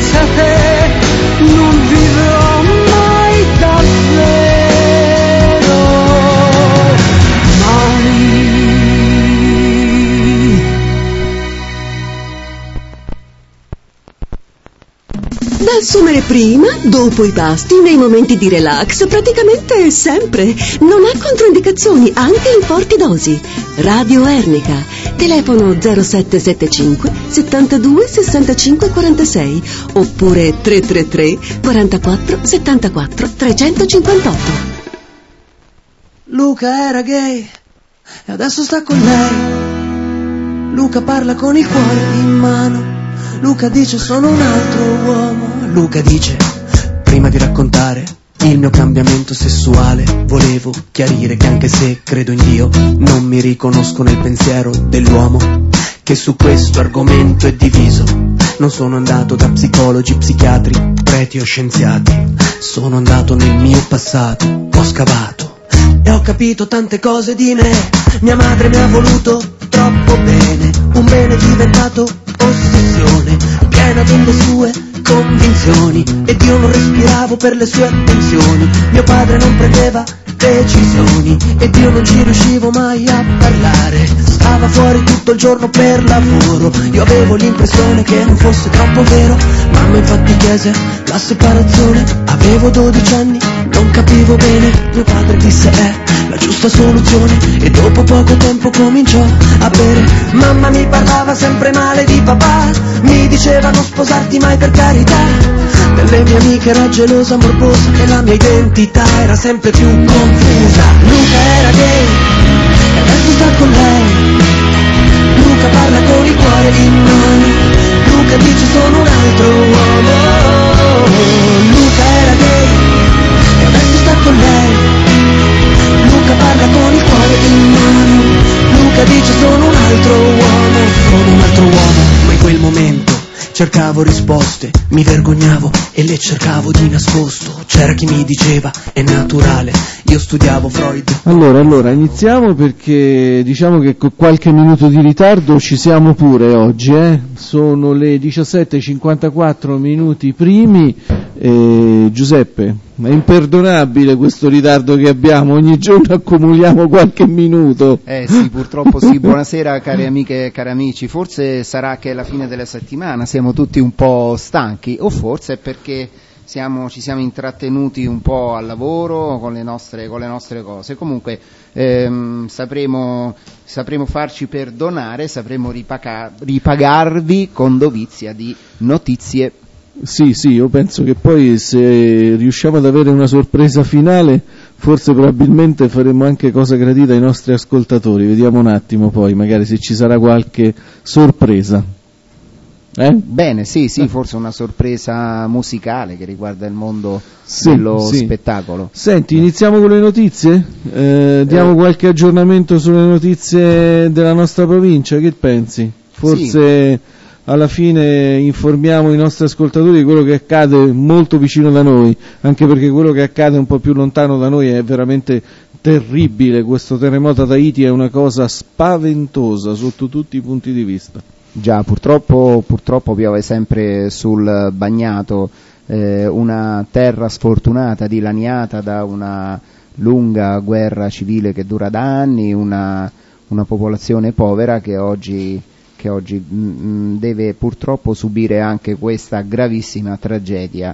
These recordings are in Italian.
senza te non vivrò mai davvero, mai. Da assumere prima, dopo i pasti, nei momenti di relax, praticamente sempre. Non ha controindicazioni, anche in forti dosi. Radio Ernica. Telefono 0775 72 65 46 oppure 333 44 74 358. Luca era gay e adesso sta con lei. Luca parla con il cuore in mano. Luca dice sono un altro uomo. Luca dice prima di raccontare il mio cambiamento sessuale volevo chiarire che anche se credo in Dio non mi riconosco nel pensiero dell'uomo che su questo argomento è diviso. Non sono andato da psicologi, psichiatri, preti o scienziati. Sono andato nel mio passato, ho scavato e ho capito tante cose di me. Mia madre mi ha voluto troppo bene, un bene diventato ossessione, piena delle sue convinzioni, ed io non respiravo per le sue attenzioni. Mio padre non prendeva decisioni ed io non ci riuscivo mai a parlare. Stava fuori tutto il giorno per lavoro, io avevo l'impressione che non fosse troppo vero. Mamma infatti chiese la separazione, avevo 12 anni, non capivo bene. Mio padre disse la giusta soluzione e dopo poco tempo cominciò a bere. Mamma mi parlava sempre male di papà, mi diceva non sposarti mai per carità. Delle mie amiche era gelosa, morbosa e la mia identità era sempre più confusa. Luca era gay e adesso sta con lei. Luca parla con il cuore in mano. Luca dice sono un altro uomo. Luca era gay e adesso sta con lei. Luca parla con il cuore in mano. Luca dice sono un altro uomo. Sono un altro uomo. Ma in quel momento cercavo risposte, mi vergognavo e le cercavo di nascosto. C'era chi mi diceva è naturale, io studiavo Freud. Allora iniziamo perché diciamo che con qualche minuto di ritardo ci siamo pure oggi, Sono le 17:54 minuti primi. Giuseppe, è imperdonabile questo ritardo che abbiamo, ogni giorno accumuliamo qualche minuto. Sì, purtroppo sì. Buonasera cari amiche e cari amici. Forse sarà che è la fine della settimana, siamo tutti un po' stanchi, o forse è perché ci siamo intrattenuti un po' al lavoro con le nostre cose. Comunque sapremo farci perdonare, sapremo ripagarvi con dovizia di notizie. Sì, io penso che poi se riusciamo ad avere una sorpresa finale, forse probabilmente faremo anche cosa gradita ai nostri ascoltatori. Vediamo un attimo poi, magari se ci sarà qualche sorpresa. Bene, sì, forse una sorpresa musicale che riguarda il mondo dello spettacolo. Senti, iniziamo con le notizie? Diamo qualche aggiornamento sulle notizie della nostra provincia, che pensi? Forse alla fine informiamo i nostri ascoltatori di quello che accade molto vicino da noi, anche perché quello che accade un po' più lontano da noi è veramente terribile. Questo terremoto ad Haiti è una cosa spaventosa sotto tutti i punti di vista. Già, purtroppo piove sempre sul bagnato, una terra sfortunata, dilaniata da una lunga guerra civile che dura da anni, una popolazione povera che oggi deve purtroppo subire anche questa gravissima tragedia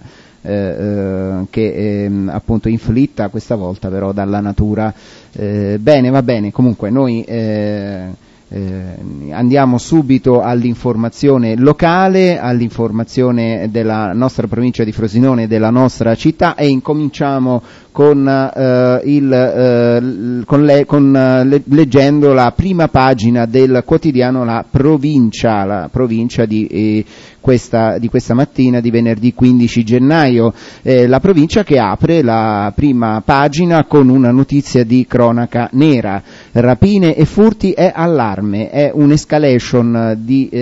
che è appunto inflitta questa volta però dalla natura. Va bene, comunque noi andiamo subito all'informazione locale, all'informazione della nostra provincia di Frosinone e della nostra città, e incominciamo leggendo la prima pagina del quotidiano La Provincia di questa mattina di venerdì 15 gennaio, la provincia che apre la prima pagina con una notizia di cronaca nera. rapine e furti è allarme, è un'escalation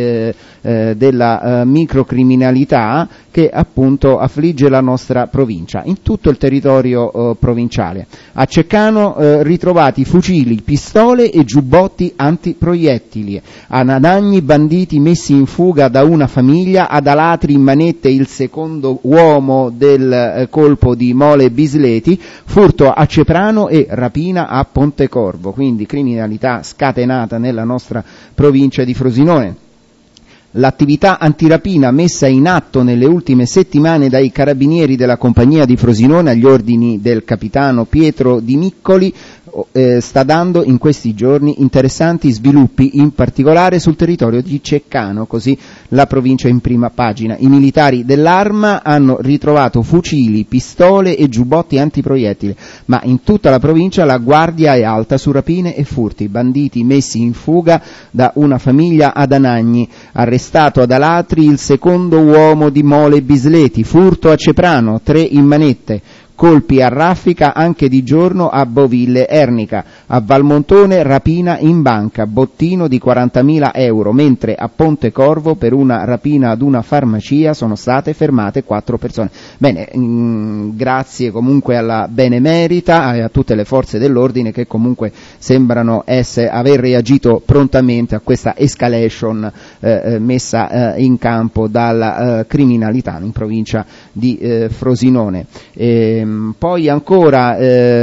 della microcriminalità che appunto affligge la nostra provincia, in tutto il territorio provinciale. A Ceccano ritrovati fucili, pistole e giubbotti antiproiettili, a Nadagni banditi messi in fuga da una famiglia, ad Alatri in manette il secondo uomo del colpo di Mole Bisleti, furto a Ceprano e rapina a Pontecorvo, quindi criminalità scatenata nella nostra provincia di Frosinone. L'attività antirapina messa in atto nelle ultime settimane dai carabinieri della compagnia di Frosinone agli ordini del capitano Pietro Di Miccoli sta dando in questi giorni interessanti sviluppi, in particolare sul territorio di Ceccano, così la provincia in prima pagina. I militari dell'Arma hanno ritrovato fucili, pistole e giubbotti antiproiettili, ma in tutta la provincia la guardia è alta su rapine e furti, banditi messi in fuga da una famiglia ad Anagni, arrestato ad Alatri il secondo uomo di Mole Bisleti, furto a Ceprano, 3 in manette, colpi a raffica anche di giorno a Boville Ernica, a Valmontone rapina in banca, bottino di 40.000 euro, mentre a Pontecorvo per una rapina ad una farmacia sono state fermate 4 persone. Bene, grazie comunque alla Benemerita e a tutte le forze dell'ordine che comunque sembrano aver reagito prontamente a questa escalation messa in campo dalla criminalità in provincia di Frosinone. Poi ancora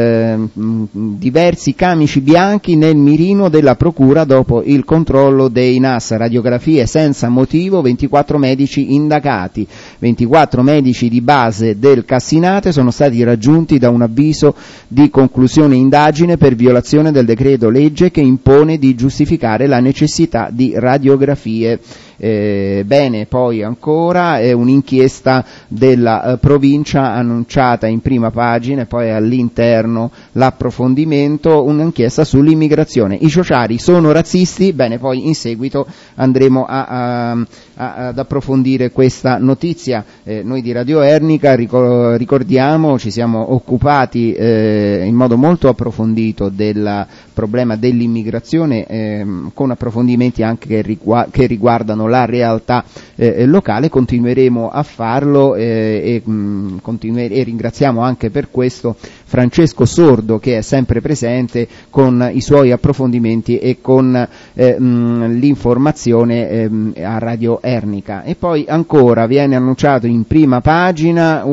diversi camici bianchi nel mirino della procura dopo il controllo dei NAS, radiografie senza motivo, 24 medici indagati, 24 medici di base del Cassinate sono stati raggiunti da un avviso di conclusione indagine per violazione del decreto legge che impone di giustificare la necessità di radiografie. Bene, poi ancora un'inchiesta della provincia annunciata in prima pagina e poi all'interno l'approfondimento, un'inchiesta sull'immigrazione. I ciociari sono razzisti? Bene, poi in seguito andremo ad approfondire questa notizia. Noi di Radio Ernica ricordiamo, ci siamo occupati in modo molto approfondito del problema dell'immigrazione con approfondimenti anche che riguardano la realtà locale. Continueremo a farlo e ringraziamo anche per questo Francesco Sordo, che è sempre presente con i suoi approfondimenti e con l'informazione a Radio Ernica. E poi ancora viene annunciato in prima pagina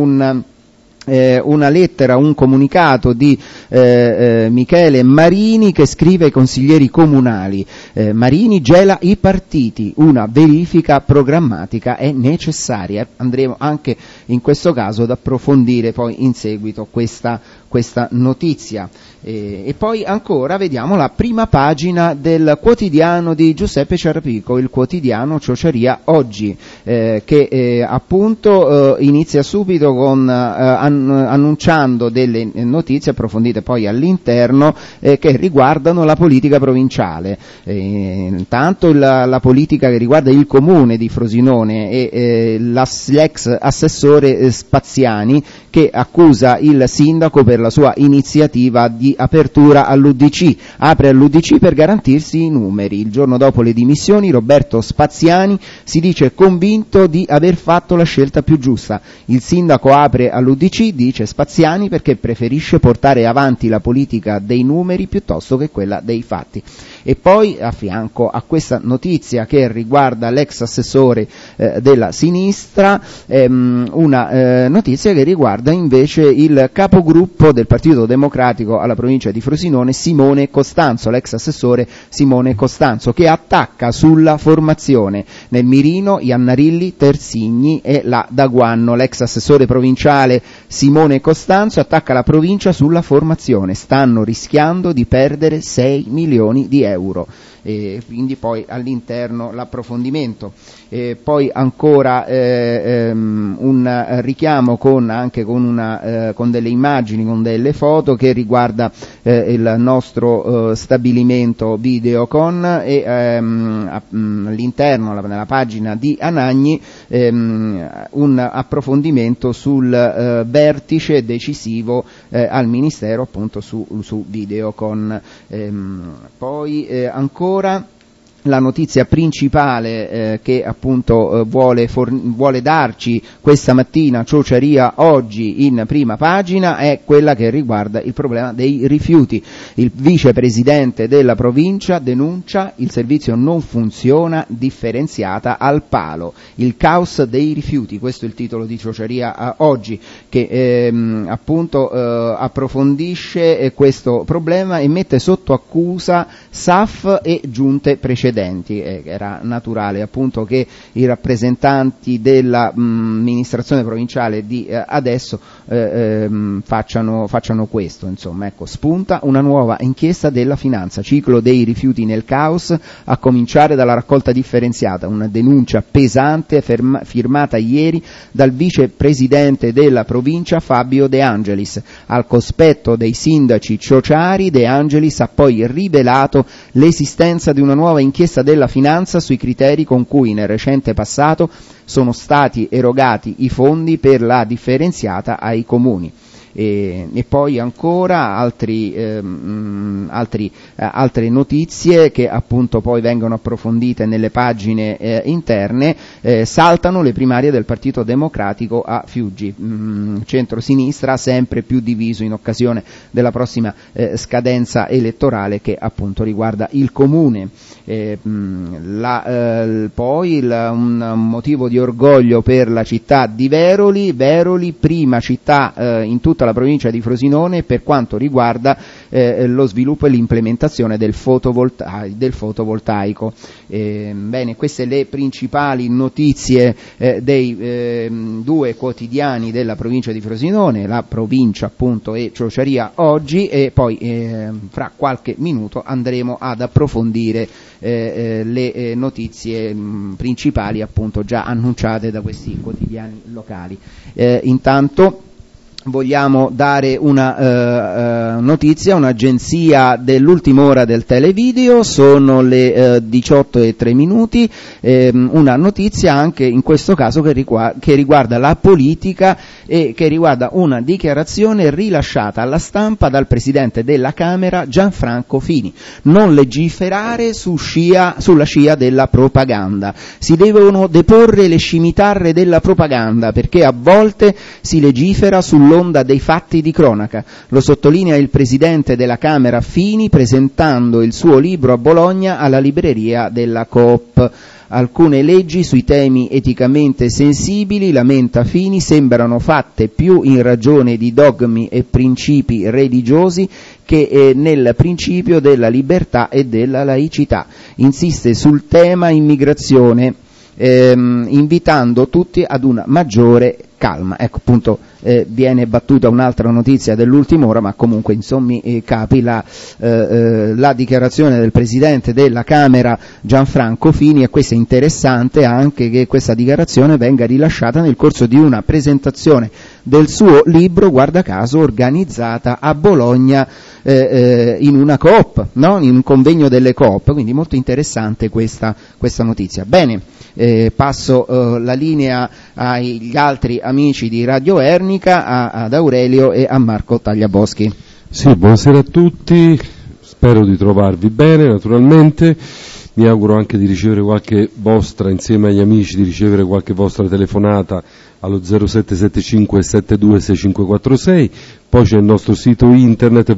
una lettera, un comunicato di Michele Marini che scrive ai consiglieri comunali. Marini gela i partiti, una verifica programmatica è necessaria. Andremo anche in questo caso ad approfondire poi in seguito questa notizia. E poi ancora vediamo la prima pagina del quotidiano di Giuseppe Ciarrapico, il quotidiano Ciociaria Oggi, che appunto inizia subito con annunciando delle notizie approfondite poi all'interno che riguardano la politica provinciale. Intanto la politica che riguarda il comune di Frosinone e l'ex assessore Spaziani, che accusa il sindaco per la sua iniziativa di apertura all'UDC, apre all'UDC per garantirsi i numeri. Il giorno dopo le dimissioni Roberto Spaziani si dice convinto di aver fatto la scelta più giusta. Il sindaco apre all'UDC, dice Spaziani, perché preferisce portare avanti la politica dei numeri piuttosto che quella dei fatti. E poi a fianco a questa notizia che riguarda l'ex assessore della sinistra, una notizia che riguarda invece il capogruppo del Partito Democratico alla provincia di Frosinone, Simone Costanzo, l'ex assessore Simone Costanzo, che attacca sulla formazione. Nel mirino Iannarilli, Tersigni e la Daguanno. L'ex assessore provinciale Simone Costanzo attacca la provincia sulla formazione. Stanno rischiando di perdere 6 milioni di euro. quindi poi all'interno l'approfondimento. Poi ancora un richiamo con delle immagini, con delle foto che riguarda il nostro stabilimento Videocon, e all'interno, nella pagina di Anagni, un approfondimento sul vertice decisivo al Ministero, appunto su Videocon. Poi ancora la notizia principale che appunto vuole darci questa mattina Ciociaria Oggi in prima pagina è quella che riguarda il problema dei rifiuti. Il vicepresidente della provincia denuncia: il servizio non funziona, differenziata al palo, il caos dei rifiuti. Questo è il titolo di Ciociaria Oggi, che appunto approfondisce questo problema e mette sotto accusa SAF e giunte precedenti. Era naturale appunto che i rappresentanti dell'amministrazione provinciale di adesso facciano questo. Insomma, ecco, spunta una nuova inchiesta della finanza, ciclo dei rifiuti nel caos, a cominciare dalla raccolta differenziata, una denuncia pesante firmata ieri dal vicepresidente della provincia Fabio De Angelis. Al cospetto dei sindaci ciociari, De Angelis ha poi rivelato l'esistenza di una nuova inchiesta della finanza sui criteri con cui nel recente passato sono stati erogati i fondi per la differenziata ai comuni. E poi ancora altre notizie che appunto poi vengono approfondite nelle pagine interne. Saltano le primarie del Partito Democratico a Fiuggi, centro-sinistra sempre più diviso in occasione della prossima scadenza elettorale che appunto riguarda il comune. Poi un motivo di orgoglio per la città di Veroli, prima città in tutta la provincia di Frosinone per quanto riguarda lo sviluppo e l'implementazione del fotovoltaico. Bene, queste le principali notizie dei due quotidiani della provincia di Frosinone, La Provincia appunto e Ciociaria Oggi, e poi fra qualche minuto andremo ad approfondire le notizie principali appunto già annunciate da questi quotidiani locali. Intanto vogliamo dare una notizia, un'agenzia dell'ultima ora del televideo, sono le 18:03, una notizia anche in questo caso che riguarda la politica e che riguarda una dichiarazione rilasciata alla stampa dal Presidente della Camera Gianfranco Fini: non legiferare sulla scia della propaganda, si devono deporre le scimitarre della propaganda perché a volte si legifera sull'onda dei fatti di cronaca. Lo sottolinea il Presidente della Camera Fini presentando il suo libro a Bologna alla libreria della Coop. Alcune leggi sui temi eticamente sensibili, lamenta Fini, sembrano fatte più in ragione di dogmi e principi religiosi che nel principio della libertà e della laicità. Insiste sul tema immigrazione, invitando tutti ad una maggiore calma. Ecco appunto, viene battuta un'altra notizia dell'ultima ora, ma comunque in sommi capi la dichiarazione del Presidente della Camera Gianfranco Fini, e questo è interessante anche che questa dichiarazione venga rilasciata nel corso di una presentazione del suo libro, guarda caso organizzata a Bologna in una Coop, no? In un convegno delle Coop, quindi molto interessante questa notizia. Bene, passo la linea agli altri amici di Radio Ernica, ad Aurelio e a Marco Tagliaboschi. Sì, buonasera a tutti, spero di trovarvi bene naturalmente, mi auguro anche di ricevere qualche vostra, insieme agli amici, di ricevere qualche vostra telefonata allo 0775 726546, poi c'è il nostro sito internet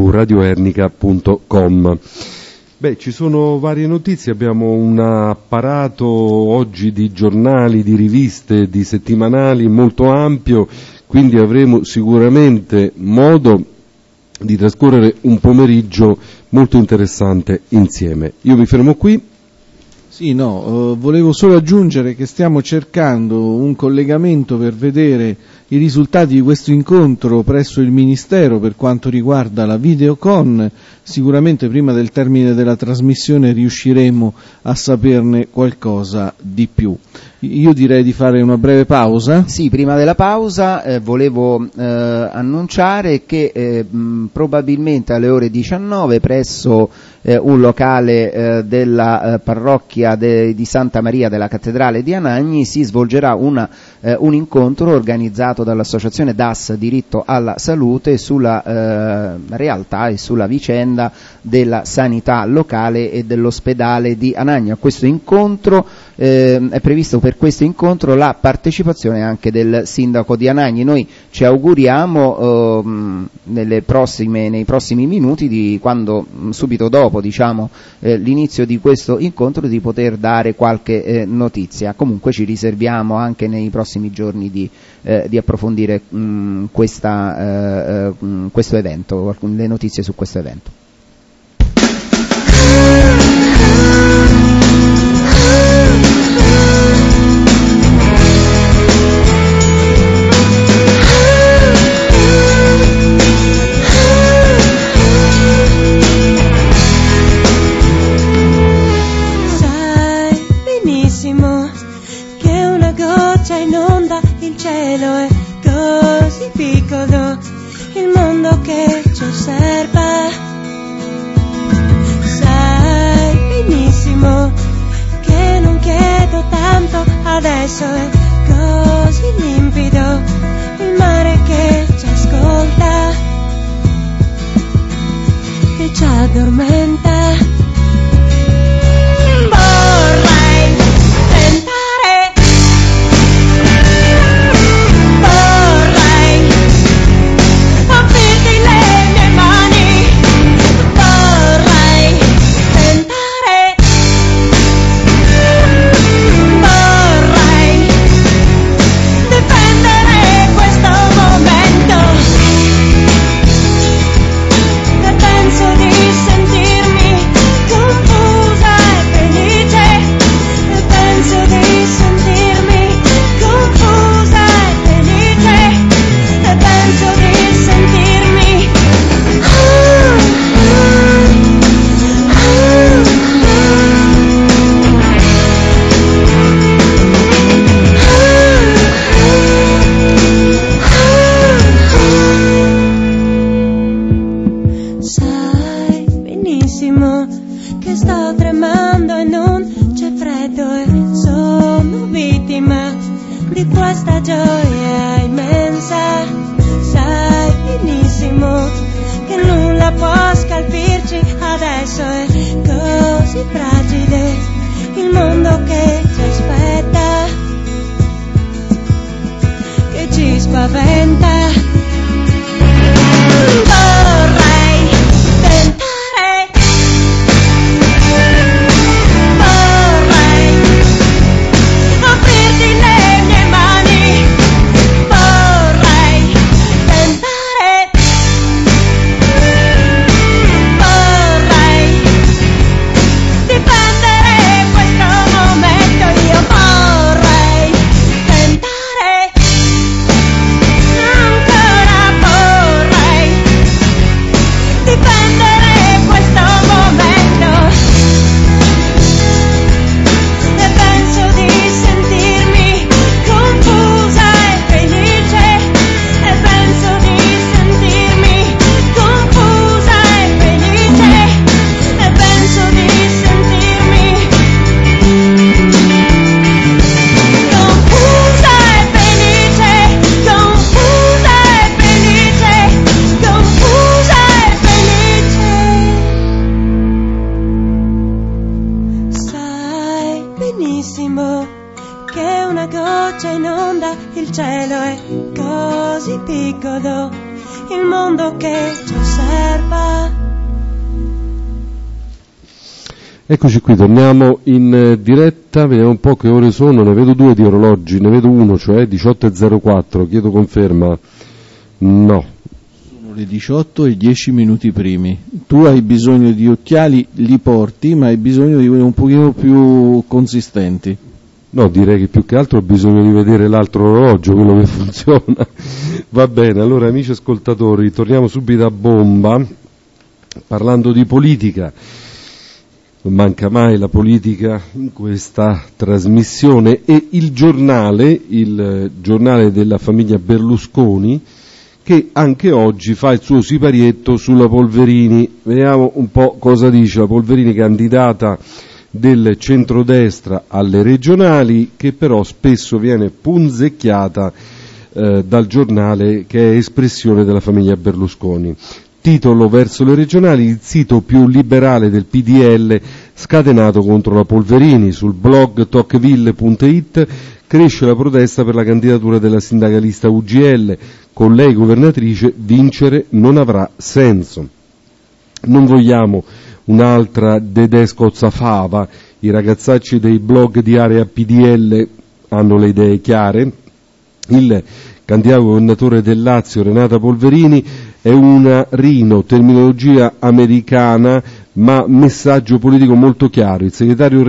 www.radioernica.com. Beh, ci sono varie notizie, abbiamo un apparato oggi di giornali, di riviste, di settimanali molto ampio, quindi avremo sicuramente modo di trascorrere un pomeriggio molto interessante insieme. Io mi fermo qui. Sì, volevo solo aggiungere che stiamo cercando un collegamento per vedere i risultati di questo incontro presso il Ministero per quanto riguarda la videocon. Sicuramente prima del termine della trasmissione riusciremo a saperne qualcosa di più. Io direi di fare una breve pausa. Sì, prima della pausa volevo annunciare che probabilmente alle ore 19 presso un locale della parrocchia di Santa Maria della Cattedrale di Anagni si svolgerà un incontro organizzato dall'associazione DAS Diritto alla Salute sulla realtà e sulla vicenda della sanità locale e dell'ospedale di Anagni. A questo incontro è previsto per questo incontro la partecipazione anche del sindaco di Anagni. Noi ci auguriamo nei prossimi minuti, subito dopo l'inizio di questo incontro, di poter dare qualche notizia. Comunque ci riserviamo anche nei prossimi giorni di approfondire questo evento, le notizie su questo evento. Adesso è così limpido il mare che ci ascolta, che ci addormenta. Vorrei tentare, vorrei offrirti le mie mani, vorrei tentare, difendere questo momento, e penso di sentirmi confusa e felice, e penso di sentirmi confusa e felice, e penso di sentirmi sai benissimo che sto tremando e non c'è freddo e sono vittima di questa gioia immensa. Sai benissimo che nulla può scalfirci, adesso è così fragile il mondo che ci aspetta, che ci spaventa. Vorrei tentare, vorrei offrirti le mie mani, vorrei tentare, vorrei difendere questo momento. Io vorrei tentare, ancora vorrei difendere questo momento, e penso di sentirmi confusa e felice, e penso di sentirmi confusa e felice, e penso di sentirmi confusa e felice, confusa e felice, confusa e felice. Sai benissimo che una goccia inonda il cielo, è così piccolo il mondo che ci osserva. Eccoci qui, torniamo in diretta, vediamo un po' che ore sono, ne vedo due di orologi, ne vedo uno, cioè 18:04, chiedo conferma. No. Sono le 18 e 10 minuti primi. Tu hai bisogno di occhiali, li porti, ma hai bisogno di quelli un pochino più consistenti. No, direi che più che altro ho bisogno di vedere l'altro orologio, quello che funziona. Va bene, allora amici ascoltatori, torniamo subito a bomba, parlando di politica. Non manca mai la politica in questa trasmissione, e il giornale della famiglia Berlusconi, che anche oggi fa il suo siparietto sulla Polverini. Vediamo un po' cosa dice la Polverini, candidata del centrodestra alle regionali, che però spesso viene punzecchiata dal giornale che è espressione della famiglia Berlusconi. Titolo: verso le regionali, il sito più liberale del PDL scatenato contro la Polverini. Sul blog tocqueville.it cresce la protesta per la candidatura della sindacalista UGL. Con lei governatrice vincere non avrà senso. Non vogliamo un'altra Dedè Scozzafava. I ragazzacci dei blog di area PDL hanno le idee chiare. Il candidato governatore del Lazio, Renata Polverini, è una Rino, terminologia americana ma messaggio politico molto chiaro. Il segretario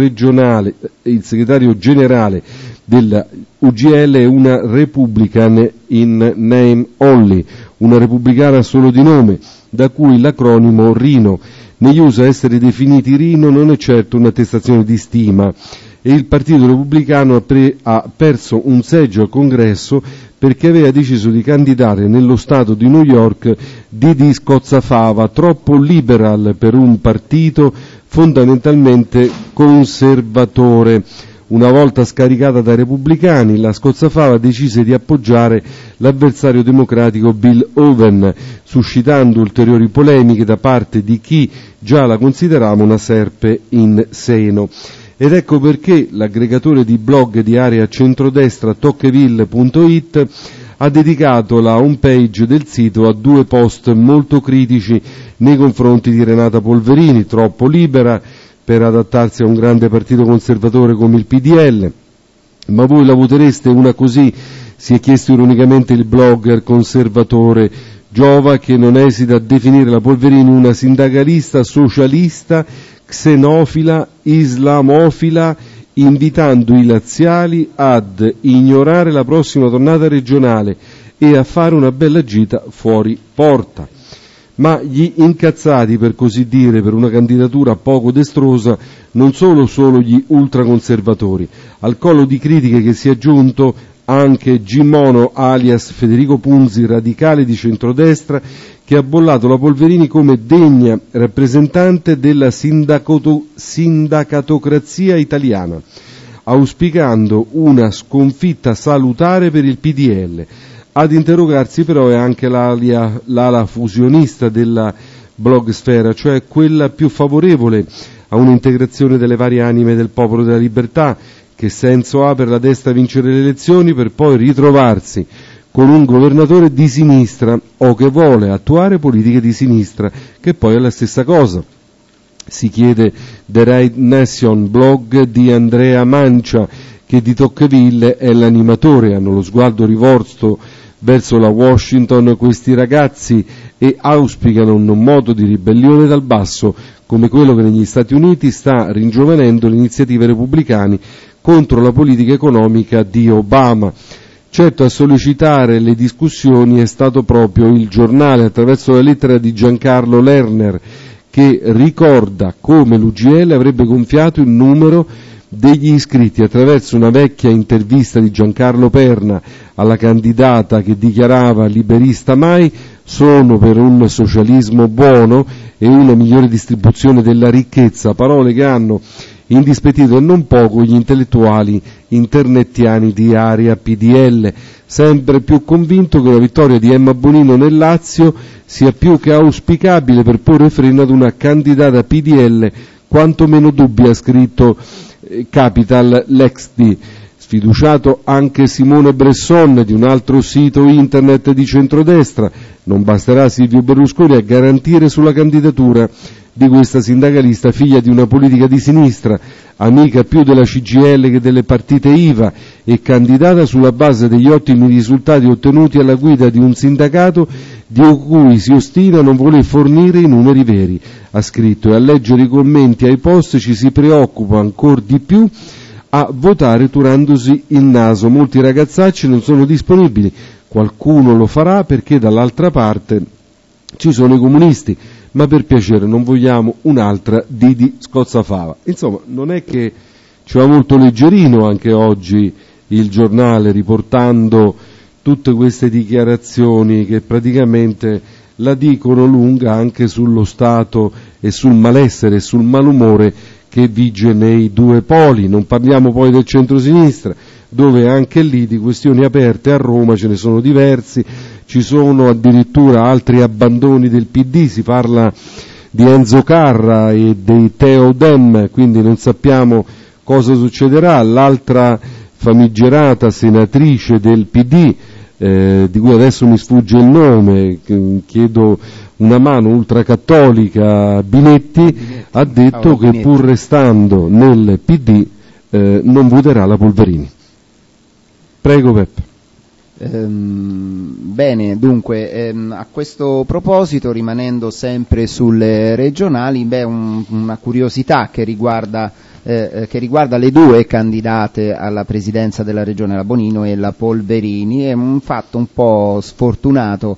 generale della UGL è una Republican in name only, una repubblicana solo di nome, da cui l'acronimo Rino. Negli USA essere definiti Rino non è certo un'attestazione di stima, e il Partito Repubblicano ha perso un seggio al Congresso perché aveva deciso di candidare nello Stato di New York Didi Scozzafava, troppo liberal per un partito fondamentalmente conservatore. Una volta scaricata dai repubblicani, la Scozzafava decise di appoggiare l'avversario democratico Bill Owen, suscitando ulteriori polemiche da parte di chi già la considerava una serpe in seno. Ed ecco perché l'aggregatore di blog di area centrodestra tocqueville.it ha dedicato la homepage del sito a 2 post molto critici nei confronti di Renata Polverini, troppo libera per adattarsi a un grande partito conservatore come il PDL. Ma voi la votereste una così? Si è chiesto ironicamente il blogger conservatore Giova, che non esita a definire la Polverini una sindacalista socialista, xenofila, islamofila, invitando i laziali ad ignorare la prossima tornata regionale e a fare una bella gita fuori porta. Ma gli incazzati, per così dire, per una candidatura poco destrosa non sono solo gli ultraconservatori. Al collo di critiche che si è aggiunto anche Gimmono alias Federico Punzi, radicale di centrodestra, che ha bollato la Polverini come degna rappresentante della sindacatocrazia italiana, auspicando una sconfitta salutare per il PDL. Ad interrogarsi però è anche l'ala fusionista della blogsfera, cioè quella più favorevole a un'integrazione delle varie anime del Popolo della Libertà. Che senso ha per la destra vincere le elezioni per poi ritrovarsi con un governatore di sinistra o che vuole attuare politiche di sinistra, che poi è la stessa cosa? Si chiede The Right Nation, blog di Andrea Mancia, che di Tocqueville è l'animatore. Hanno lo sguardo rivolto verso la Washington questi ragazzi e auspicano un modo di ribellione dal basso come quello che negli Stati Uniti sta ringiovanendo le iniziative repubblicane contro la politica economica di Obama. Certo, a sollecitare le discussioni è stato proprio il giornale, attraverso la lettera di Giancarlo Lerner, che ricorda come l'UGL avrebbe gonfiato il numero degli iscritti attraverso una vecchia intervista di Giancarlo Perna alla candidata che dichiarava liberista mai, sono per un socialismo buono e una migliore distribuzione della ricchezza, parole che hanno indispettito e non poco gli intellettuali internettiani di area PDL, sempre più convinto che la vittoria di Emma Bonino nel Lazio sia più che auspicabile per porre freno ad una candidata PDL quanto meno dubbia, ha scritto Capital Lexdi. Sfiduciato anche Simone Bresson di un altro sito internet di centrodestra. Non basterà Silvio Berlusconi a garantire sulla candidatura di questa sindacalista, figlia di una politica di sinistra, amica più della CGIL che delle partite IVA e candidata sulla base degli ottimi risultati ottenuti alla guida di un sindacato di cui si ostina a non voler fornire i numeri veri, ha scritto, e a leggere i commenti ai post ci si preoccupa ancor di più a votare turandosi il naso. Molti ragazzacci non sono disponibili, qualcuno lo farà perché dall'altra parte ci sono i comunisti, ma per piacere non vogliamo un'altra Didi Scozzafava. Insomma, non è che ci va molto leggerino anche oggi il giornale riportando tutte queste dichiarazioni che praticamente la dicono lunga anche sullo stato e sul malessere e sul malumore che vige nei due poli. Non parliamo poi del centrosinistra, dove anche lì di questioni aperte a Roma ce ne sono diversi, ci sono addirittura altri abbandoni del PD, si parla di Enzo Carra e dei Teo Dem, quindi non sappiamo cosa succederà. L'altra famigerata senatrice del PD, di cui adesso mi sfugge il nome, chiedo una mano, ultracattolica, Binetti, ha detto che pur restando nel PD non voterà la Polverini. Prego Peppe. Bene, dunque a questo proposito, rimanendo sempre sulle regionali, una curiosità che riguarda le due candidate alla presidenza della regione, la Bonino e la Polverini. È un fatto un po' sfortunato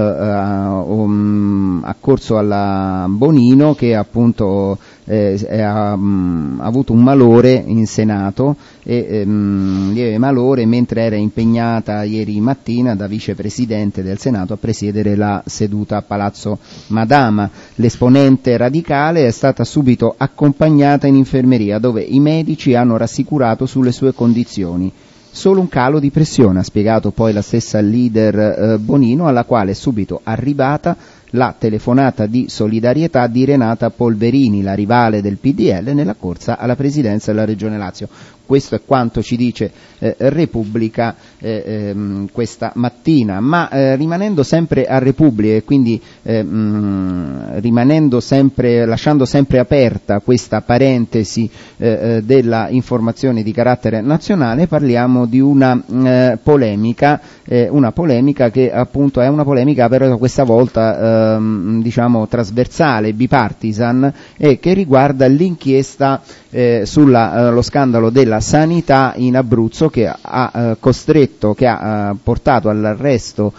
accorso alla Bonino, che appunto ha avuto un malore in Senato, lieve malore, mentre era impegnata ieri mattina da vicepresidente del Senato a presiedere la seduta a Palazzo Madama. L'esponente radicale è stata subito accompagnata in infermeria, dove i medici hanno rassicurato sulle sue condizioni. Solo un calo di pressione, ha spiegato poi la stessa leader Bonino, alla quale è subito arrivata la telefonata di solidarietà di Renata Polverini, la rivale del PDL nella corsa alla presidenza della Regione Lazio. Questo è quanto ci dice Repubblica questa mattina. Ma rimanendo sempre a Repubblica e quindi lasciando sempre aperta questa parentesi della informazione di carattere nazionale, parliamo di una polemica che appunto è una polemica però questa volta trasversale, bipartisan, e che riguarda l'inchiesta sullo scandalo della sanità in Abruzzo, che ha portato all'arresto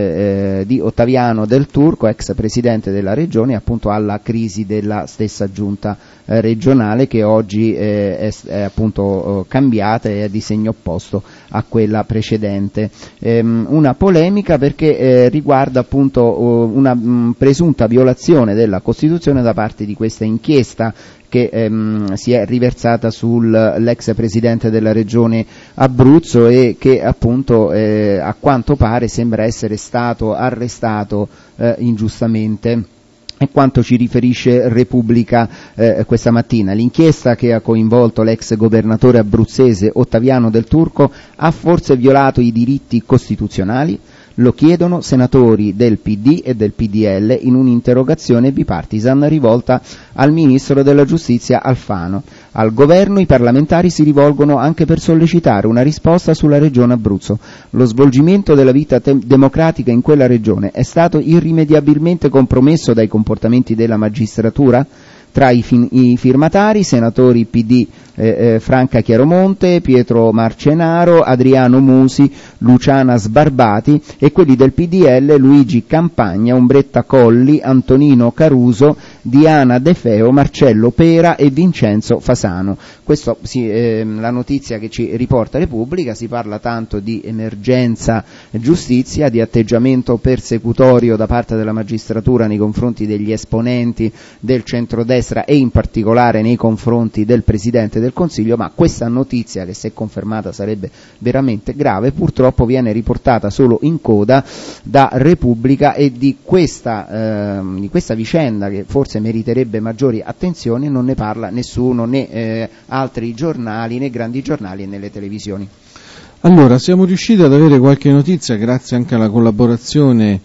di Ottaviano Del Turco, ex presidente della regione, appunto alla crisi della stessa giunta regionale, che oggi è appunto cambiata e è di segno opposto a quella precedente. Una polemica perché riguarda appunto una presunta violazione della Costituzione da parte di questa inchiesta che si è riversata sull'ex presidente della regione Abruzzo e che appunto a quanto pare sembra essere stato arrestato ingiustamente. E quanto ci riferisce Repubblica questa mattina: l'inchiesta che ha coinvolto l'ex governatore abruzzese Ottaviano Del Turco ha forse violato i diritti costituzionali? Lo chiedono senatori del PD e del PDL in un'interrogazione bipartisan rivolta al ministro della giustizia Alfano. Al governo i parlamentari si rivolgono anche per sollecitare una risposta sulla regione Abruzzo. Lo svolgimento della vita democratica in quella regione è stato irrimediabilmente compromesso dai comportamenti della magistratura? Tra i firmatari, senatori PD Franca Chiaromonte, Pietro Marcenaro, Adriano Musi, Luciana Sbarbati, e quelli del PDL Luigi Campagna, Umbretta Colli, Antonino Caruso, Diana De Feo, Marcello Pera e Vincenzo Fasano. Questo la notizia che ci riporta Repubblica. Si parla tanto di emergenza giustizia, di atteggiamento persecutorio da parte della magistratura nei confronti degli esponenti del centrodestra e in particolare nei confronti del Presidente del Consiglio, ma questa notizia, che se confermata sarebbe veramente grave, purtroppo viene riportata solo in coda da Repubblica, e di questa vicenda, che forse meriterebbe maggiori attenzioni, non ne parla nessuno, né altri giornali, né grandi giornali, né le televisioni. Allora, siamo riusciti ad avere qualche notizia grazie anche alla collaborazione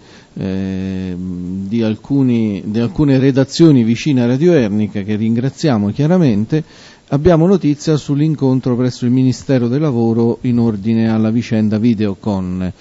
di alcune redazioni vicine a Radio Ernica, che ringraziamo chiaramente. abbiamo notizia sull'incontro presso il Ministero del Lavoro in ordine alla vicenda Videocon.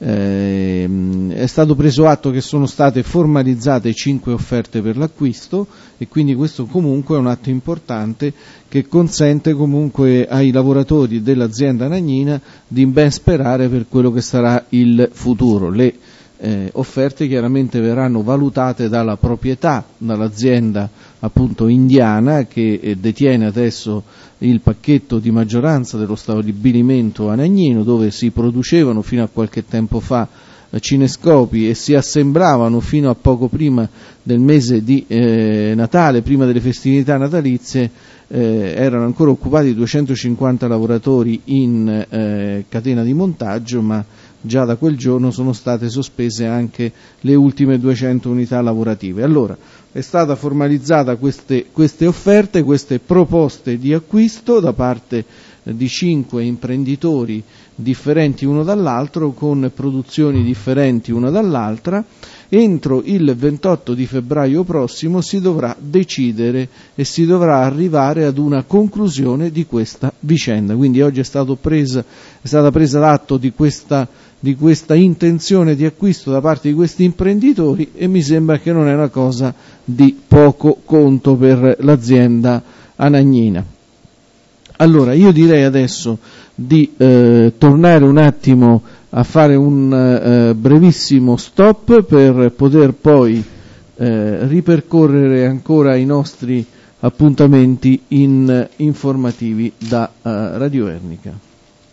È stato preso atto che sono state formalizzate 5 offerte per l'acquisto e quindi questo comunque è un atto importante che consente comunque ai lavoratori dell'azienda Anagnina di ben sperare per quello che sarà il futuro. Le offerte chiaramente verranno valutate dalla proprietà, dall'azienda appunto indiana che detiene adesso il pacchetto di maggioranza dello stabilimento anagnino, dove si producevano fino a qualche tempo fa cinescopi e si assemblavano fino a poco prima del mese di Natale, prima delle festività natalizie. Erano ancora occupati 250 lavoratori in catena di montaggio, ma già da quel giorno sono state sospese anche le ultime 200 unità lavorative. Allora, è stata formalizzata queste offerte, queste proposte di acquisto da parte di 5 imprenditori differenti uno dall'altro, con produzioni differenti una dall'altra. Entro il 28 di febbraio prossimo si dovrà decidere e si dovrà arrivare ad una conclusione di questa vicenda. Quindi oggi è stata presa l'atto di questa intenzione di acquisto da parte di questi imprenditori e mi sembra che non è una cosa di poco conto per l'azienda anagnina. Allora, io direi adesso di tornare un attimo a fare un brevissimo stop per poter poi ripercorrere ancora i nostri appuntamenti informativi da Radio Ernica.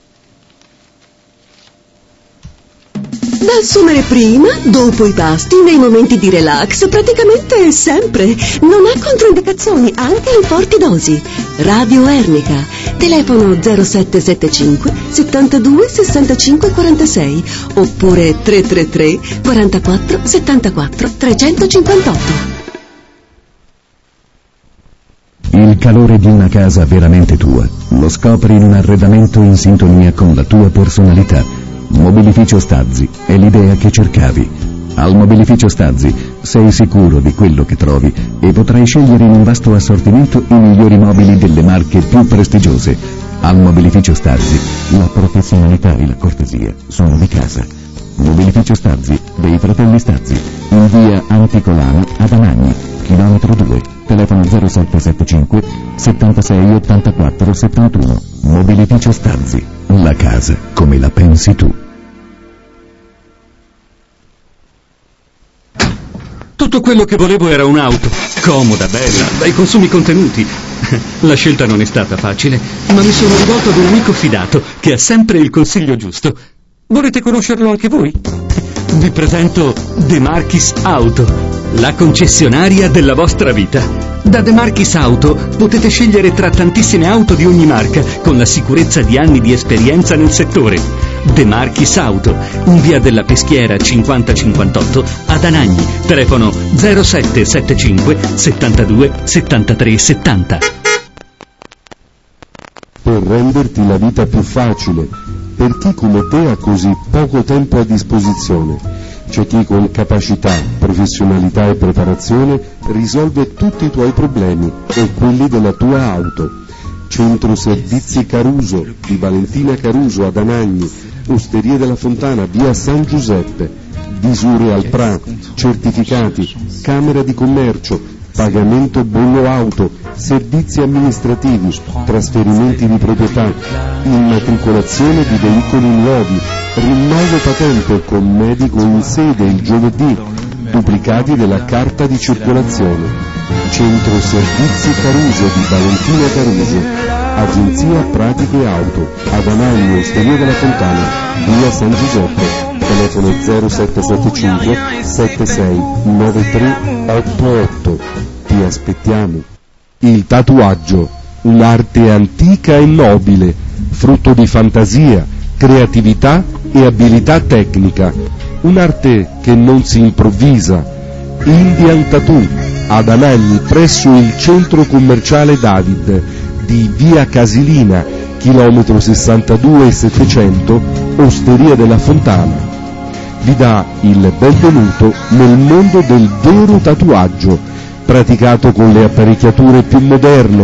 Da assumere prima, dopo i pasti, nei momenti di relax, praticamente sempre. Non ha controindicazioni, anche in forti dosi. Radio Ernica. Telefono 0775 72 65 46 oppure 333 44 74 358. Il calore di una casa veramente tua lo scopri in un arredamento in sintonia con la tua personalità. Mobilificio Stazzi è l'idea che cercavi. Al Mobilificio Stazzi sei sicuro di quello che trovi e potrai scegliere in un vasto assortimento i migliori mobili delle marche più prestigiose. Al Mobilificio Stazzi la professionalità e la cortesia sono di casa. Mobilificio Stazzi dei fratelli Stazzi, in via Anticolano ad Anagni, chilometro 2, telefono 0775 76 84 71. Mobilificio Stazzi, la casa come la pensi tu. Tutto quello che volevo era un'auto, comoda, bella, dai consumi contenuti. La scelta non è stata facile, ma mi sono rivolto ad un amico fidato che ha sempre il consiglio giusto. Volete conoscerlo anche voi? Vi presento De Marchis Auto, la concessionaria della vostra vita. Da De Marchis Auto potete scegliere tra tantissime auto di ogni marca, con la sicurezza di anni di esperienza nel settore. De Marchis Auto, in via della Peschiera 5058 ad Anagni, telefono 0775 72 73 70. Per renderti la vita più facile, per chi come te ha così poco tempo a disposizione, c'è chi con capacità, professionalità e preparazione risolve tutti i tuoi problemi e quelli della tua auto. Centro Servizi Caruso di Valentina Caruso ad Anagni, Osteria della Fontana, via San Giuseppe, visure al PRA, certificati, Camera di Commercio, pagamento bollo auto, servizi amministrativi, trasferimenti di proprietà, immatricolazione di veicoli nuovi, rinnovo patente con medico in sede il giovedì, duplicati della carta di circolazione. Centro Servizi Caruso di Valentina Caruso, Agenzia Pratiche Auto, ad Anagni, Osteria della Fontana, via San Giuseppe, telefono 0775 76 93 88. Ti aspettiamo. Il tatuaggio, un'arte antica e nobile, frutto di fantasia, creatività e abilità tecnica, un'arte che non si improvvisa. Indian Tattoo ad Anagni presso il centro commerciale David di via Casilina, chilometro 62 700, Osteria della Fontana. Vi dà il benvenuto nel mondo del vero tatuaggio, praticato con le apparecchiature più moderne,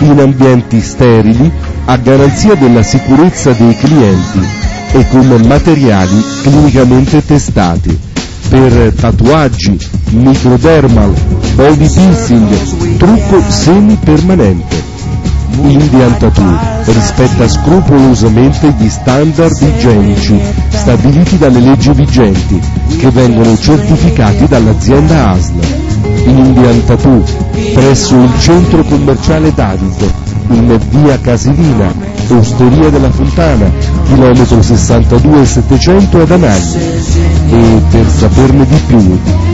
in ambienti sterili a garanzia della sicurezza dei clienti e con materiali clinicamente testati per tatuaggi, microdermal, body piercing, trucco semipermanente. Indian Tattoo rispetta scrupolosamente gli standard igienici stabiliti dalle leggi vigenti che vengono certificati dall'azienda ASL. Indian Tattoo presso il centro commerciale David in via Casilina, Osteria della Fontana, chilometro 62,700 ad Anagni. E per saperne di più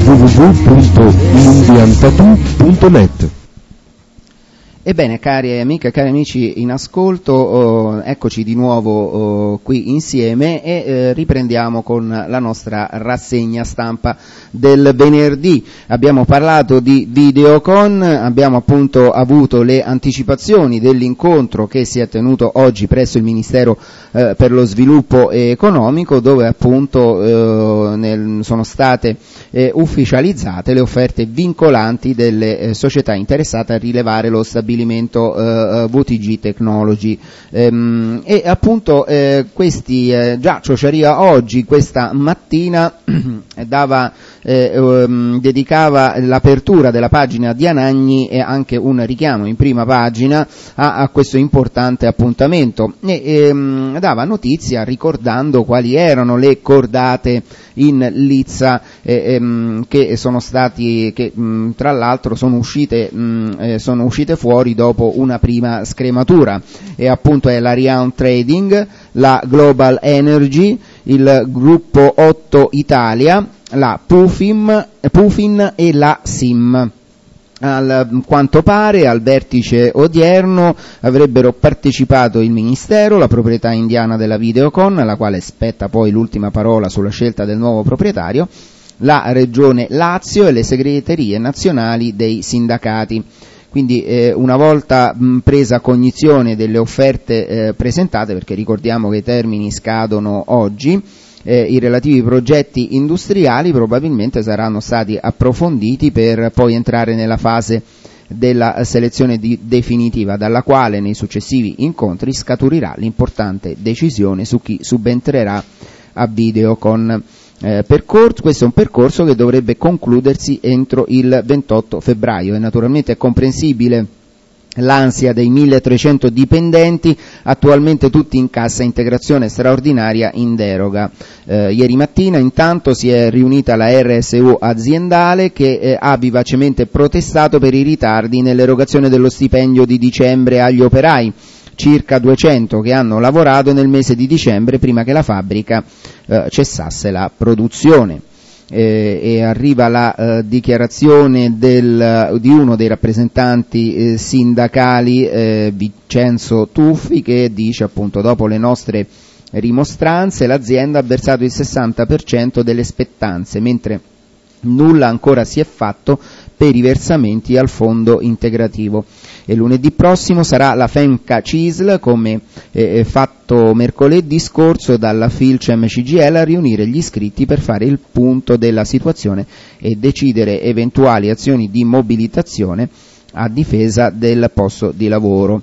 www.indiantattoo.net. Ebbene, cari amiche e cari amici in ascolto, eccoci di nuovo qui insieme e riprendiamo con la nostra rassegna stampa del venerdì. Abbiamo parlato di Videocon, abbiamo appunto avuto le anticipazioni dell'incontro che si è tenuto oggi presso il Ministero per lo Sviluppo Economico, dove appunto sono state ufficializzate le offerte vincolanti delle società interessate a rilevare lo stabilimento VTG Technology e appunto questi già Ciociaria oggi questa mattina dedicava l'apertura della pagina di Anagni e anche un richiamo in prima pagina a questo importante appuntamento e dava notizia ricordando quali erano le cordate in lizza che sono stati tra l'altro sono uscite fuori dopo una prima scrematura, e appunto è la Rian Trading, la Global Energy, il gruppo 8 Italia, la Pufin e la SIM. Quanto pare al vertice odierno avrebbero partecipato il Ministero, la proprietà indiana della Videocon, alla quale spetta poi l'ultima parola sulla scelta del nuovo proprietario, la Regione Lazio e le segreterie nazionali dei sindacati. Quindi una volta presa cognizione delle offerte presentate, perché ricordiamo che i termini scadono oggi, i relativi progetti industriali probabilmente saranno stati approfonditi per poi entrare nella fase della selezione definitiva, dalla quale nei successivi incontri scaturirà l'importante decisione su chi subentrerà a Videocon. Questo è un percorso che dovrebbe concludersi entro il 28 febbraio e naturalmente è comprensibile l'ansia dei 1300 dipendenti, attualmente tutti in cassa integrazione straordinaria in deroga. Ieri mattina intanto si è riunita la RSU aziendale che ha vivacemente protestato per i ritardi nell'erogazione dello stipendio di dicembre agli operai, circa 200 che hanno lavorato nel mese di dicembre prima che la fabbrica cessasse la produzione. E arriva la dichiarazione di uno dei rappresentanti sindacali, Vincenzo Tuffi, che dice appunto: dopo le nostre rimostranze l'azienda ha versato il 60% delle spettanze, mentre nulla ancora si è fatto per i versamenti al fondo integrativo. E lunedì prossimo sarà la FEMCA CISL, come fatto mercoledì scorso dalla Filcem CGIL, a riunire gli iscritti per fare il punto della situazione e decidere eventuali azioni di mobilitazione a difesa del posto di lavoro.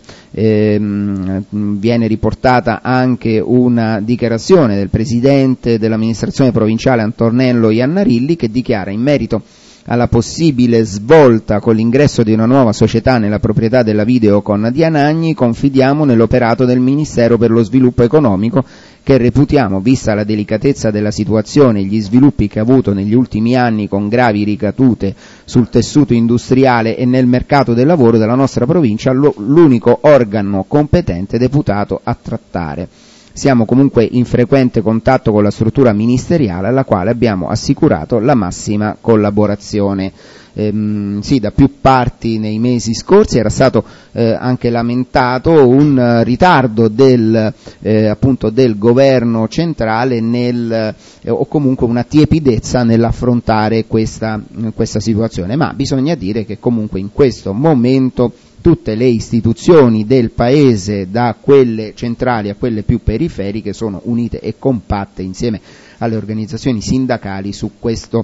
Viene riportata anche una dichiarazione del presidente dell'amministrazione provinciale Antonello Iannarilli, che dichiara: in merito alla possibile svolta con l'ingresso di una nuova società nella proprietà della Videocon di Anagni, confidiamo nell'operato del Ministero per lo Sviluppo Economico, che reputiamo, vista la delicatezza della situazione e gli sviluppi che ha avuto negli ultimi anni con gravi ricadute sul tessuto industriale e nel mercato del lavoro della nostra provincia, l'unico organo competente deputato a trattare. Siamo comunque in frequente contatto con la struttura ministeriale, alla quale abbiamo assicurato la massima collaborazione. Sì, da più parti nei mesi scorsi era stato anche lamentato un ritardo appunto del governo centrale o comunque una tiepidezza nell'affrontare questa situazione, ma bisogna dire che comunque in questo momento tutte le istituzioni del paese, da quelle centrali a quelle più periferiche, sono unite e compatte insieme alle organizzazioni sindacali su questo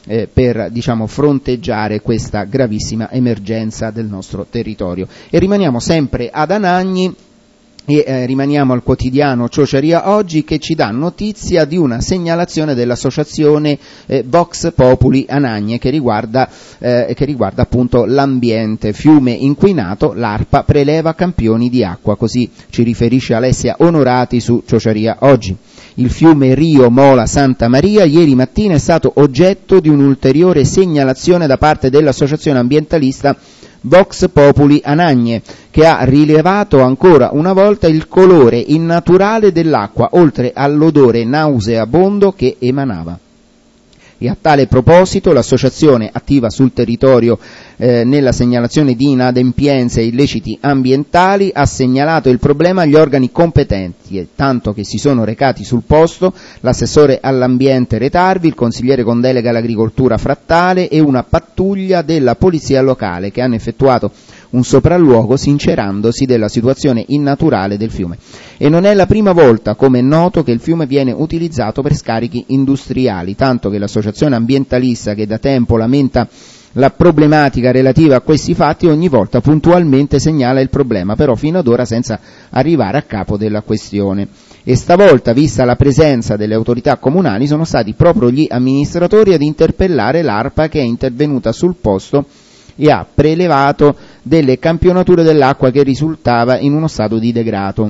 per fronteggiare questa gravissima emergenza del nostro territorio. E rimaniamo sempre ad Anagni e rimaniamo al quotidiano Ciociaria Oggi, che ci dà notizia di una segnalazione dell'associazione Vox Populi Anagni che riguarda appunto l'ambiente. Fiume inquinato, l'ARPA preleva campioni di acqua, così ci riferisce Alessia Onorati su Ciociaria Oggi. Il fiume Rio Mola Santa Maria ieri mattina è stato oggetto di un'ulteriore segnalazione da parte dell'associazione ambientalista Vox Populi Anagni, che ha rilevato ancora una volta il colore innaturale dell'acqua, oltre all'odore nauseabondo che emanava. E a tale proposito l'associazione, attiva sul territorio nella segnalazione di inadempienze e illeciti ambientali, ha segnalato il problema agli organi competenti, tanto che si sono recati sul posto l'assessore all'ambiente Retarvi, il consigliere con delega all'agricoltura Frattale e una pattuglia della polizia locale, che hanno effettuato un sopralluogo sincerandosi della situazione innaturale del fiume. E non è la prima volta, come è noto, che il fiume viene utilizzato per scarichi industriali, tanto che l'associazione ambientalista, che da tempo lamenta la problematica relativa a questi fatti, ogni volta puntualmente segnala il problema, però fino ad ora senza arrivare a capo della questione. E stavolta, vista la presenza delle autorità comunali, sono stati proprio gli amministratori ad interpellare l'ARPA, che è intervenuta sul posto e ha prelevato delle campionature dell'acqua che risultava in uno stato di degrado.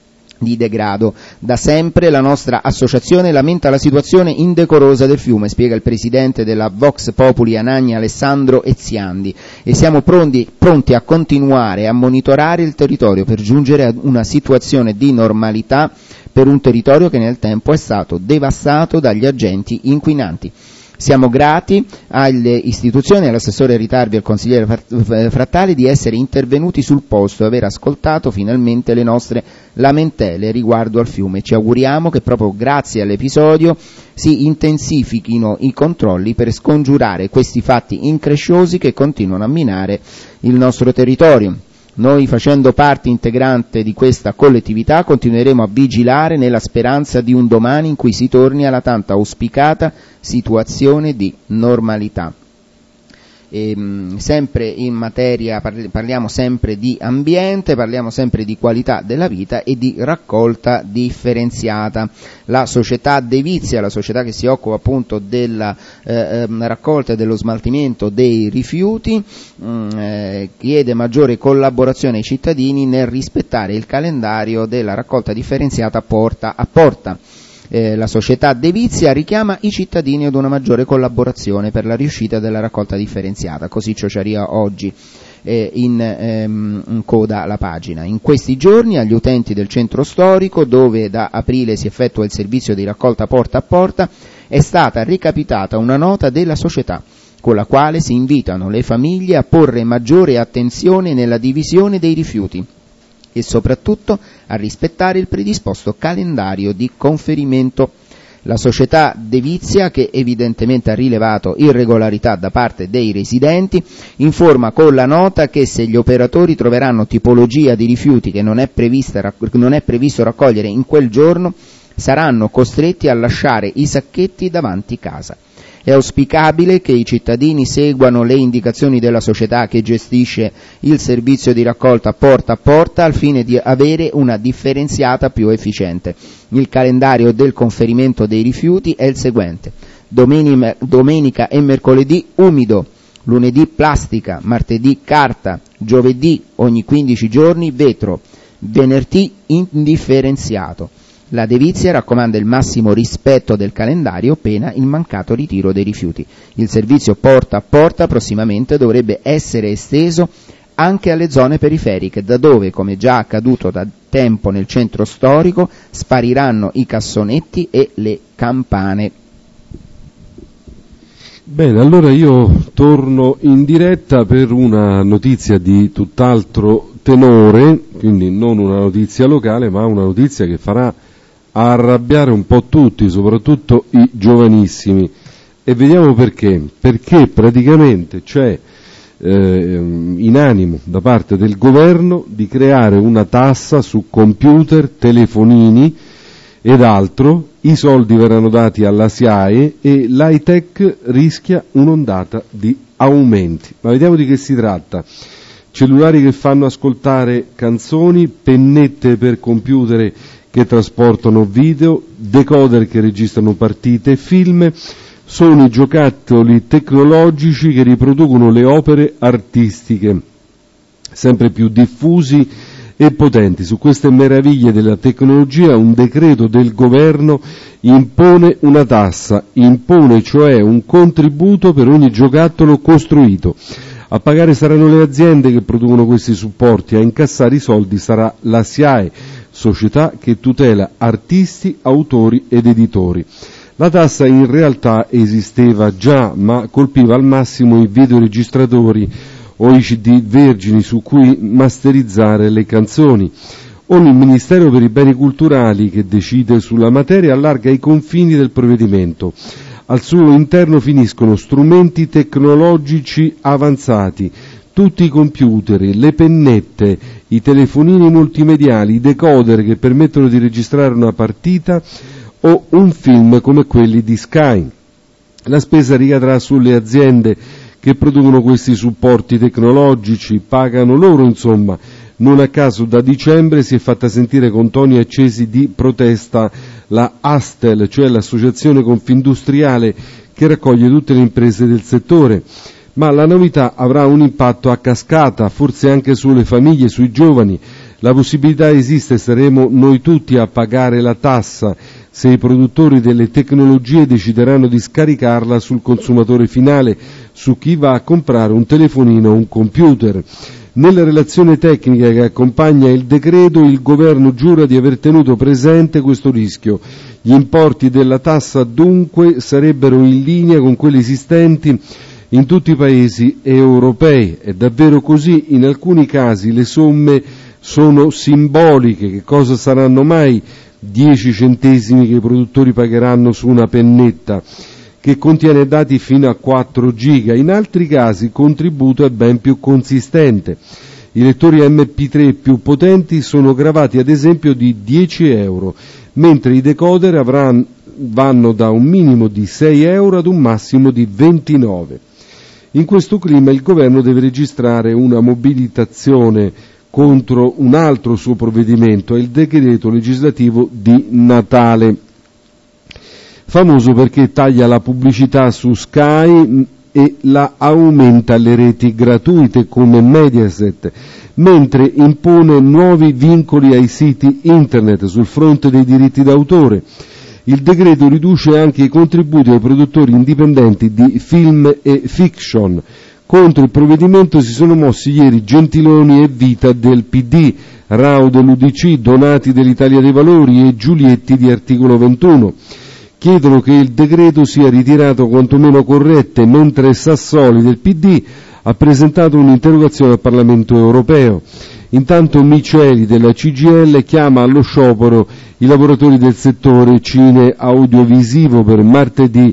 Da sempre la nostra associazione lamenta la situazione indecorosa del fiume, spiega il presidente della Vox Populi Anagni Alessandro Eziandi, e siamo pronti a continuare a monitorare il territorio per giungere ad una situazione di normalità per un territorio che nel tempo è stato devastato dagli agenti inquinanti. Siamo grati alle istituzioni, all'assessore Ritarvi e al consigliere Frattali di essere intervenuti sul posto e aver ascoltato finalmente le nostre lamentele riguardo al fiume. Ci auguriamo che proprio grazie all'episodio si intensifichino i controlli per scongiurare questi fatti incresciosi che continuano a minare il nostro territorio. Noi, facendo parte integrante di questa collettività, continueremo a vigilare nella speranza di un domani in cui si torni alla tanto auspicata situazione di normalità. Sempre in materia, parliamo sempre di ambiente, parliamo sempre di qualità della vita e di raccolta differenziata. La società Devizia, la società che si occupa appunto della raccolta e dello smaltimento dei rifiuti, chiede maggiore collaborazione ai cittadini nel rispettare il calendario della raccolta differenziata porta a porta. La società Devizia richiama i cittadini ad una maggiore collaborazione per la riuscita della raccolta differenziata, così Ciociaria Oggi in coda alla pagina. In questi giorni agli utenti del centro storico, dove da aprile si effettua il servizio di raccolta porta a porta, è stata recapitata una nota della società, con la quale si invitano le famiglie a porre maggiore attenzione nella divisione dei rifiuti e soprattutto a rispettare il predisposto calendario di conferimento. La società Devizia, che evidentemente ha rilevato irregolarità da parte dei residenti, informa con la nota che se gli operatori troveranno tipologia di rifiuti che non è previsto raccogliere in quel giorno, saranno costretti a lasciare i sacchetti davanti casa. È auspicabile che i cittadini seguano le indicazioni della società che gestisce il servizio di raccolta porta a porta al fine di avere una differenziata più efficiente. Il calendario del conferimento dei rifiuti è il seguente: domenica e mercoledì umido, lunedì plastica, martedì carta, giovedì ogni 15 giorni vetro, venerdì indifferenziato. La Devizia raccomanda il massimo rispetto del calendario pena il mancato ritiro dei rifiuti. Il servizio porta a porta prossimamente dovrebbe essere esteso anche alle zone periferiche, da dove, come già accaduto da tempo nel centro storico, spariranno i cassonetti e le campane. Bene, allora io torno in diretta per una notizia di tutt'altro tenore, quindi non una notizia locale, ma una notizia che farà arrabbiare un po' tutti, soprattutto i giovanissimi, e vediamo perché. Perché praticamente c'è in animo da parte del governo di creare una tassa su computer, telefonini ed altro, i soldi verranno dati alla SIAE e l'high-tech rischia un'ondata di aumenti. Ma vediamo di che si tratta. Cellulari che fanno ascoltare canzoni, pennette per computer che trasportano video, decoder che registrano partite e film, sono i giocattoli tecnologici che riproducono le opere artistiche, sempre più diffusi e potenti. Su queste meraviglie della tecnologia un decreto del governo impone una tassa, impone cioè un contributo per ogni giocattolo costruito. A pagare saranno le aziende che producono questi supporti, a incassare i soldi sarà la SIAE, società che tutela artisti, autori ed editori. La tassa in realtà esisteva già, ma colpiva al massimo i videoregistratori o i CD vergini su cui masterizzare le canzoni. Ora il Ministero per i Beni Culturali, che decide sulla materia, allarga i confini del provvedimento. Al suo interno finiscono strumenti tecnologici avanzati, tutti i computer, le pennette, i telefonini multimediali, i decoder che permettono di registrare una partita o un film come quelli di Sky. La spesa ricadrà sulle aziende che producono questi supporti tecnologici, pagano loro insomma. Non a caso da dicembre si è fatta sentire con toni accesi di protesta la ASTEL, cioè l'associazione confindustriale che raccoglie tutte le imprese del settore. Ma la novità avrà un impatto a cascata, forse anche sulle famiglie, sui giovani. La possibilità esiste, saremo noi tutti a pagare la tassa se i produttori delle tecnologie decideranno di scaricarla sul consumatore finale, su chi va a comprare un telefonino o un computer. Nella relazione tecnica che accompagna il decreto, il governo giura di aver tenuto presente questo rischio. Gli importi della tassa dunque sarebbero in linea con quelli esistenti in tutti i paesi europei. È davvero così? In alcuni casi le somme sono simboliche. Che cosa saranno mai 10 centesimi che i produttori pagheranno su una pennetta che contiene dati fino a 4 giga? In altri casi il contributo è ben più consistente. I lettori MP3 più potenti sono gravati ad esempio di 10 euro, mentre i decoder vanno da un minimo di 6 euro ad un massimo di 29. In questo clima il governo deve registrare una mobilitazione contro un altro suo provvedimento, è il decreto legislativo di Natale, famoso perché taglia la pubblicità su Sky e la aumenta alle reti gratuite come Mediaset, mentre impone nuovi vincoli ai siti internet sul fronte dei diritti d'autore. Il decreto riduce anche i contributi ai produttori indipendenti di film e fiction. Contro il provvedimento si sono mossi ieri Gentiloni e Vita del PD, Rao dell'UDC, Donati dell'Italia dei Valori e Giulietti di Articolo 21. Chiedono che il decreto sia ritirato quantomeno corrette, mentre Sassoli del PD ha presentato un'interrogazione al Parlamento europeo. Intanto Miceli della CGIL chiama allo sciopero i lavoratori del settore cine-audiovisivo. Per martedì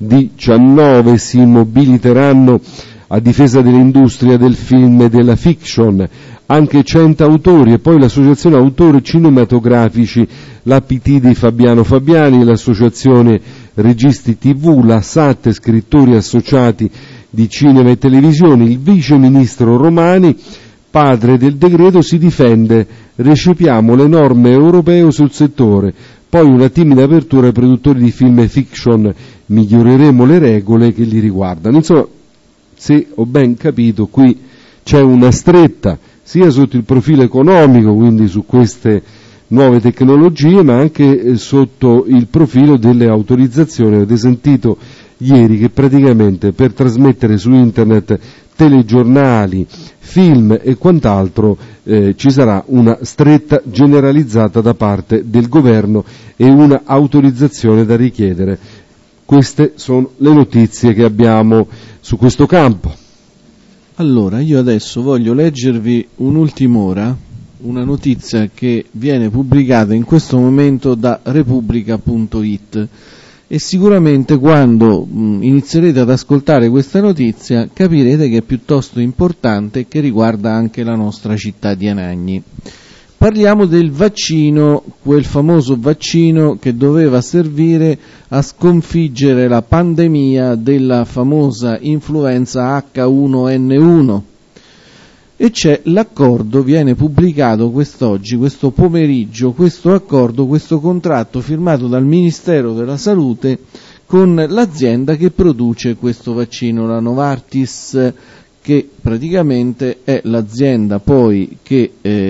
19 si mobiliteranno a difesa dell'industria del film e della fiction, anche 100 autori e poi l'associazione autori cinematografici, l'APT di Fabiano Fabiani, l'associazione Registi TV, la SAT, scrittori associati di cinema e televisione. Il vice ministro Romani, padre del decreto, si difende: recepiamo le norme europee sul settore, poi una timida apertura ai produttori di film e fiction, miglioreremo le regole che li riguardano. Insomma, se ho ben capito, qui c'è una stretta sia sotto il profilo economico, quindi su queste nuove tecnologie, ma anche sotto il profilo delle autorizzazioni. Avete sentito ieri che praticamente per trasmettere su internet telegiornali, film e quant'altro ci sarà una stretta generalizzata da parte del governo e una autorizzazione da richiedere. Queste sono le notizie che abbiamo su questo campo. Allora, io adesso voglio leggervi un'ultim'ora, una notizia che viene pubblicata in questo momento da Repubblica.it, e sicuramente quando inizierete ad ascoltare questa notizia capirete che è piuttosto importante e che riguarda anche la nostra città di Anagni. Parliamo del vaccino, quel famoso vaccino che doveva servire a sconfiggere la pandemia della famosa influenza H1N1. E c'è l'accordo, viene pubblicato quest'oggi, questo pomeriggio, questo accordo, questo contratto firmato dal Ministero della Salute con l'azienda che produce questo vaccino, la Novartis, che praticamente è l'azienda poi che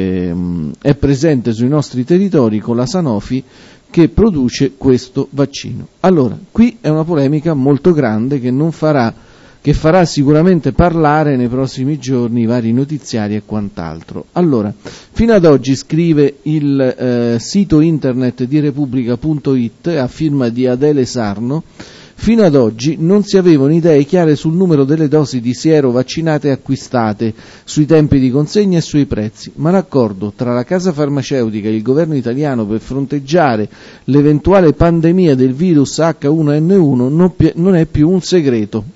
è presente sui nostri territori con la Sanofi che produce questo vaccino. Allora, qui è una polemica molto grande che farà sicuramente parlare nei prossimi giorni i vari notiziari e quant'altro. Allora, fino ad oggi, scrive il sito internet di Repubblica.it a firma di Adele Sarno, fino ad oggi non si avevano idee chiare sul numero delle dosi di siero vaccinate acquistate, sui tempi di consegna e sui prezzi, ma l'accordo tra la casa farmaceutica e il governo italiano per fronteggiare l'eventuale pandemia del virus H1N1 non è più un segreto.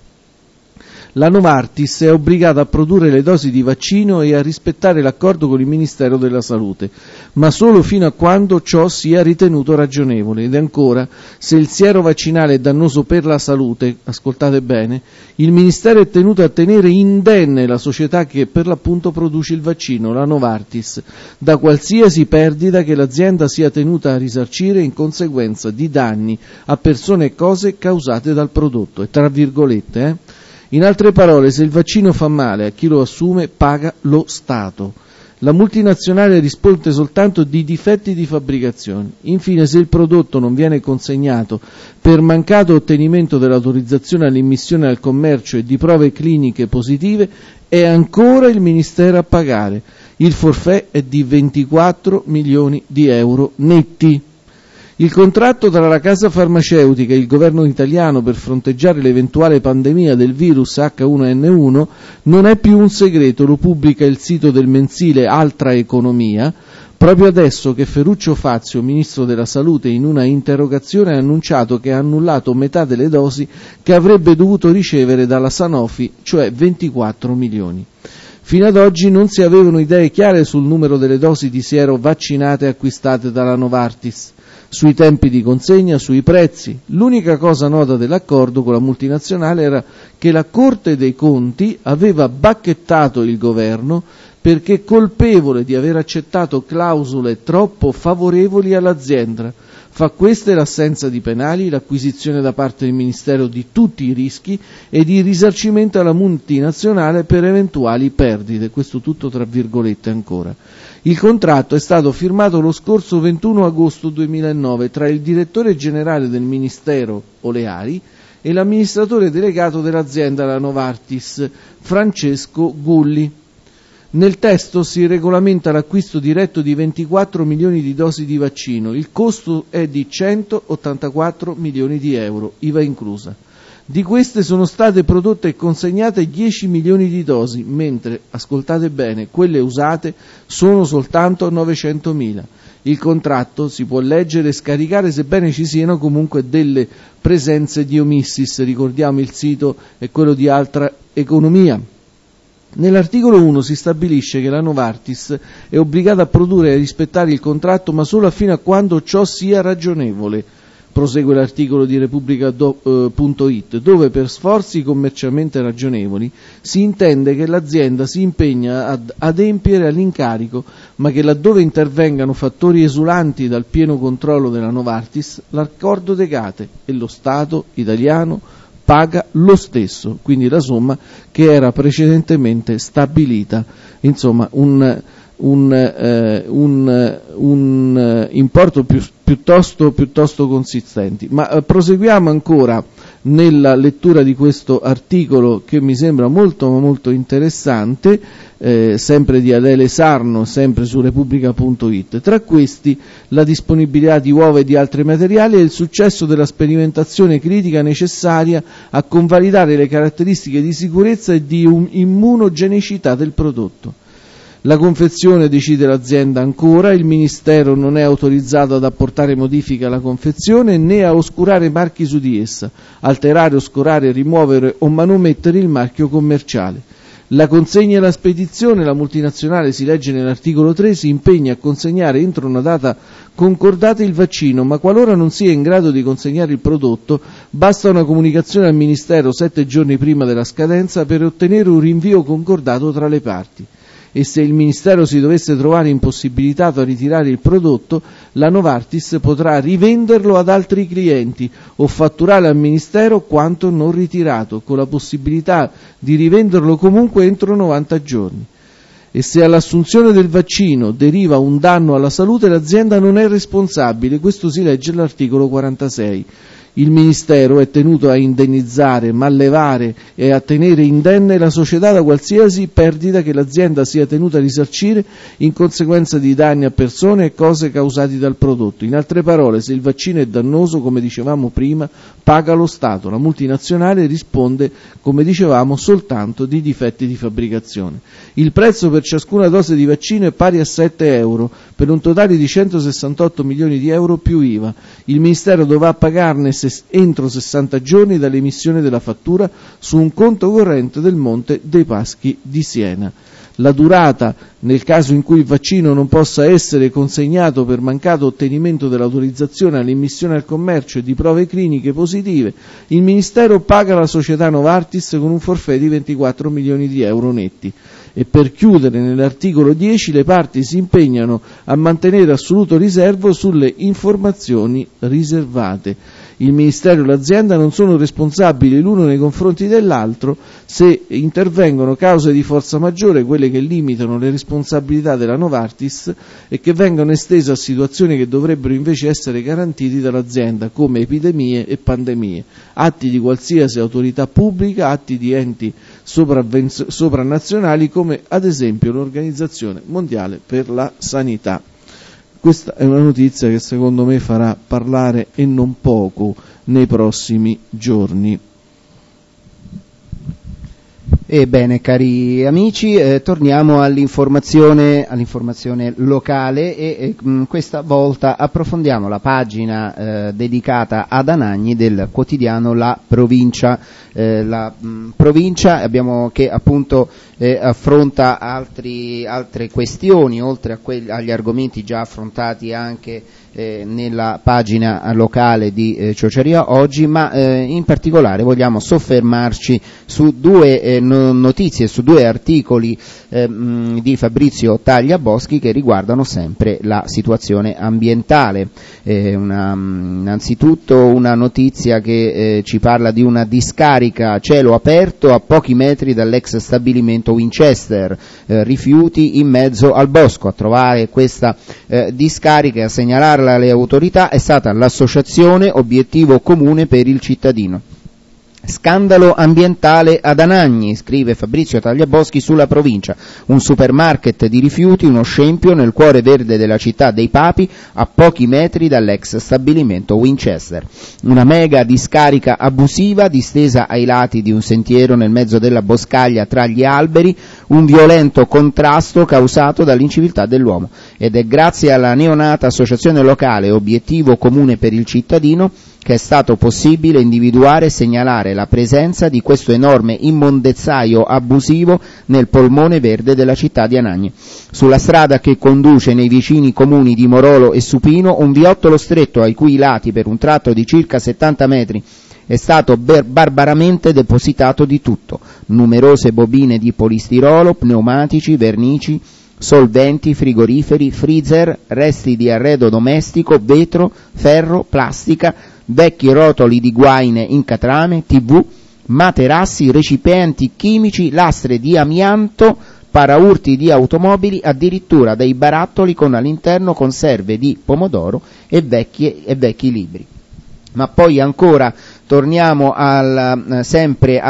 La Novartis è obbligata a produrre le dosi di vaccino e a rispettare l'accordo con il Ministero della Salute, ma solo fino a quando ciò sia ritenuto ragionevole. Ed ancora, se il siero vaccinale è dannoso per la salute, ascoltate bene, il Ministero è tenuto a tenere indenne la società che per l'appunto produce il vaccino, la Novartis, da qualsiasi perdita che l'azienda sia tenuta a risarcire in conseguenza di danni a persone e cose causate dal prodotto. E tra virgolette, In altre parole, se il vaccino fa male a chi lo assume, paga lo Stato. La multinazionale risponde soltanto di difetti di fabbricazione. Infine, se il prodotto non viene consegnato per mancato ottenimento dell'autorizzazione all'immissione al commercio e di prove cliniche positive, è ancora il Ministero a pagare. Il forfait è di 24 milioni di euro netti. Il contratto tra la casa farmaceutica e il governo italiano per fronteggiare l'eventuale pandemia del virus H1N1 non è più un segreto, lo pubblica il sito del mensile Altra Economia, proprio adesso che Ferruccio Fazio, ministro della Salute, in una interrogazione ha annunciato che ha annullato metà delle dosi che avrebbe dovuto ricevere dalla Sanofi, cioè 24 milioni. Fino ad oggi non si avevano idee chiare sul numero delle dosi di siero vaccinate acquistate dalla Novartis, sui tempi di consegna, sui prezzi. L'unica cosa nota dell'accordo con la multinazionale era che la Corte dei Conti aveva bacchettato il governo perché colpevole di aver accettato clausole troppo favorevoli all'azienda. Fa queste l'assenza di penali, l'acquisizione da parte del Ministero di tutti i rischi e di risarcimento alla multinazionale per eventuali perdite. Questo tutto tra virgolette ancora. Il contratto è stato firmato lo scorso 21 agosto 2009 tra il direttore generale del Ministero Oleari e l'amministratore delegato dell'azienda La Novartis, Francesco Gulli. Nel testo si regolamenta l'acquisto diretto di 24 milioni di dosi di vaccino, il costo è di 184 milioni di euro, IVA inclusa. Di queste sono state prodotte e consegnate 10 milioni di dosi, mentre, ascoltate bene, quelle usate sono soltanto 900.000. Il contratto si può leggere e scaricare sebbene ci siano comunque delle presenze di omissis, ricordiamo il sito è quello di Altra Economia. Nell'articolo 1 si stabilisce che la Novartis è obbligata a produrre e a rispettare il contratto ma solo fino a quando ciò sia ragionevole. Prosegue l'articolo di Repubblica.it, dove per sforzi commercialmente ragionevoli si intende che l'azienda si impegna ad adempiere all'incarico, ma che laddove intervengano fattori esulanti dal pieno controllo della Novartis, l'accordo decade e lo Stato italiano paga lo stesso, quindi la somma che era precedentemente stabilita, insomma un importo piuttosto consistenti. Ma proseguiamo ancora nella lettura di questo articolo che mi sembra molto interessante, sempre di Adele Sarno, sempre su Repubblica.it. Tra questi la disponibilità di uova e di altri materiali e il successo della sperimentazione critica necessaria a convalidare le caratteristiche di sicurezza e di immunogenicità del prodotto. La confezione, decide l'azienda ancora, il Ministero non è autorizzato ad apportare modifiche alla confezione né a oscurare marchi su di essa, alterare, oscurare, rimuovere o manomettere il marchio commerciale. La consegna e la spedizione, la multinazionale, si legge nell'articolo 3, si impegna a consegnare entro una data concordata il vaccino, ma qualora non sia in grado di consegnare il prodotto, basta una comunicazione al Ministero 7 giorni prima della scadenza per ottenere un rinvio concordato tra le parti. E se il Ministero si dovesse trovare impossibilitato a ritirare il prodotto, la Novartis potrà rivenderlo ad altri clienti o fatturare al Ministero quanto non ritirato, con la possibilità di rivenderlo comunque entro 90 giorni. E se all'assunzione del vaccino deriva un danno alla salute, l'azienda non è responsabile, questo si legge all'articolo 46. Il Ministero è tenuto a indennizzare, mallevare e a tenere indenne la società da qualsiasi perdita che l'azienda sia tenuta a risarcire in conseguenza di danni a persone e cose causati dal prodotto. In altre parole, se il vaccino è dannoso, come dicevamo prima, paga lo Stato. La multinazionale risponde, come dicevamo, soltanto di difetti di fabbricazione. Il prezzo per ciascuna dose di vaccino è pari a 7 euro, per un totale di 168 milioni di euro più IVA. Il Ministero dovrà pagarne entro 60 giorni dall'emissione della fattura su un conto corrente del Monte dei Paschi di Siena. La durata, nel caso in cui il vaccino non possa essere consegnato per mancato ottenimento dell'autorizzazione all'immissione al commercio e di prove cliniche positive, il Ministero paga la società Novartis con un forfait di 24 milioni di euro netti. E per chiudere, nell'articolo 10 le parti si impegnano a mantenere assoluto riservo sulle informazioni riservate. Il Ministero e l'azienda non sono responsabili l'uno nei confronti dell'altro se intervengono cause di forza maggiore, quelle che limitano le responsabilità della Novartis e che vengono estese a situazioni che dovrebbero invece essere garantiti dall'azienda, come epidemie e pandemie, atti di qualsiasi autorità pubblica, atti di enti sovranazionali come ad esempio l'Organizzazione Mondiale per la Sanità. Questa è una notizia che secondo me farà parlare e non poco nei prossimi giorni. Ebbene, cari amici, torniamo all'informazione locale e questa volta approfondiamo la pagina dedicata ad Anagni del quotidiano La Provincia. La provincia che appunto affronta altre questioni oltre agli argomenti già affrontati anche nella pagina locale di Ciociaria oggi, ma in particolare vogliamo soffermarci su due notizie, su due articoli di Fabrizio Tagliaboschi che riguardano sempre la situazione ambientale. Innanzitutto una notizia che ci parla di una discarica a cielo aperto a pochi metri dall'ex stabilimento Winchester, rifiuti in mezzo al bosco. A trovare questa discarica e a segnalarla alle autorità è stata l'associazione Obiettivo Comune per il Cittadino. Scandalo ambientale ad Anagni, scrive Fabrizio Tagliaboschi sulla Provincia. Un supermarket di rifiuti, uno scempio nel cuore verde della città dei Papi, a pochi metri dall'ex stabilimento Winchester. Una mega discarica abusiva distesa ai lati di un sentiero nel mezzo della boscaglia tra gli alberi, un violento contrasto causato dall'inciviltà dell'uomo. Ed è grazie alla neonata associazione locale Obiettivo Comune per il Cittadino che è stato possibile individuare e segnalare la presenza di questo enorme immondezzaio abusivo nel polmone verde della città di Anagni. Sulla strada che conduce nei vicini comuni di Morolo e Supino, un viottolo stretto ai cui lati per un tratto di circa 70 metri è stato barbaramente depositato di tutto: numerose bobine di polistirolo, pneumatici, vernici, solventi, frigoriferi, freezer, resti di arredo domestico, vetro, ferro, plastica, vecchi rotoli di guaine in catrame, TV, materassi, recipienti chimici, lastre di amianto, paraurti di automobili, addirittura dei barattoli con all'interno conserve di pomodoro e vecchi libri. Ma poi ancora rimaniamo sempre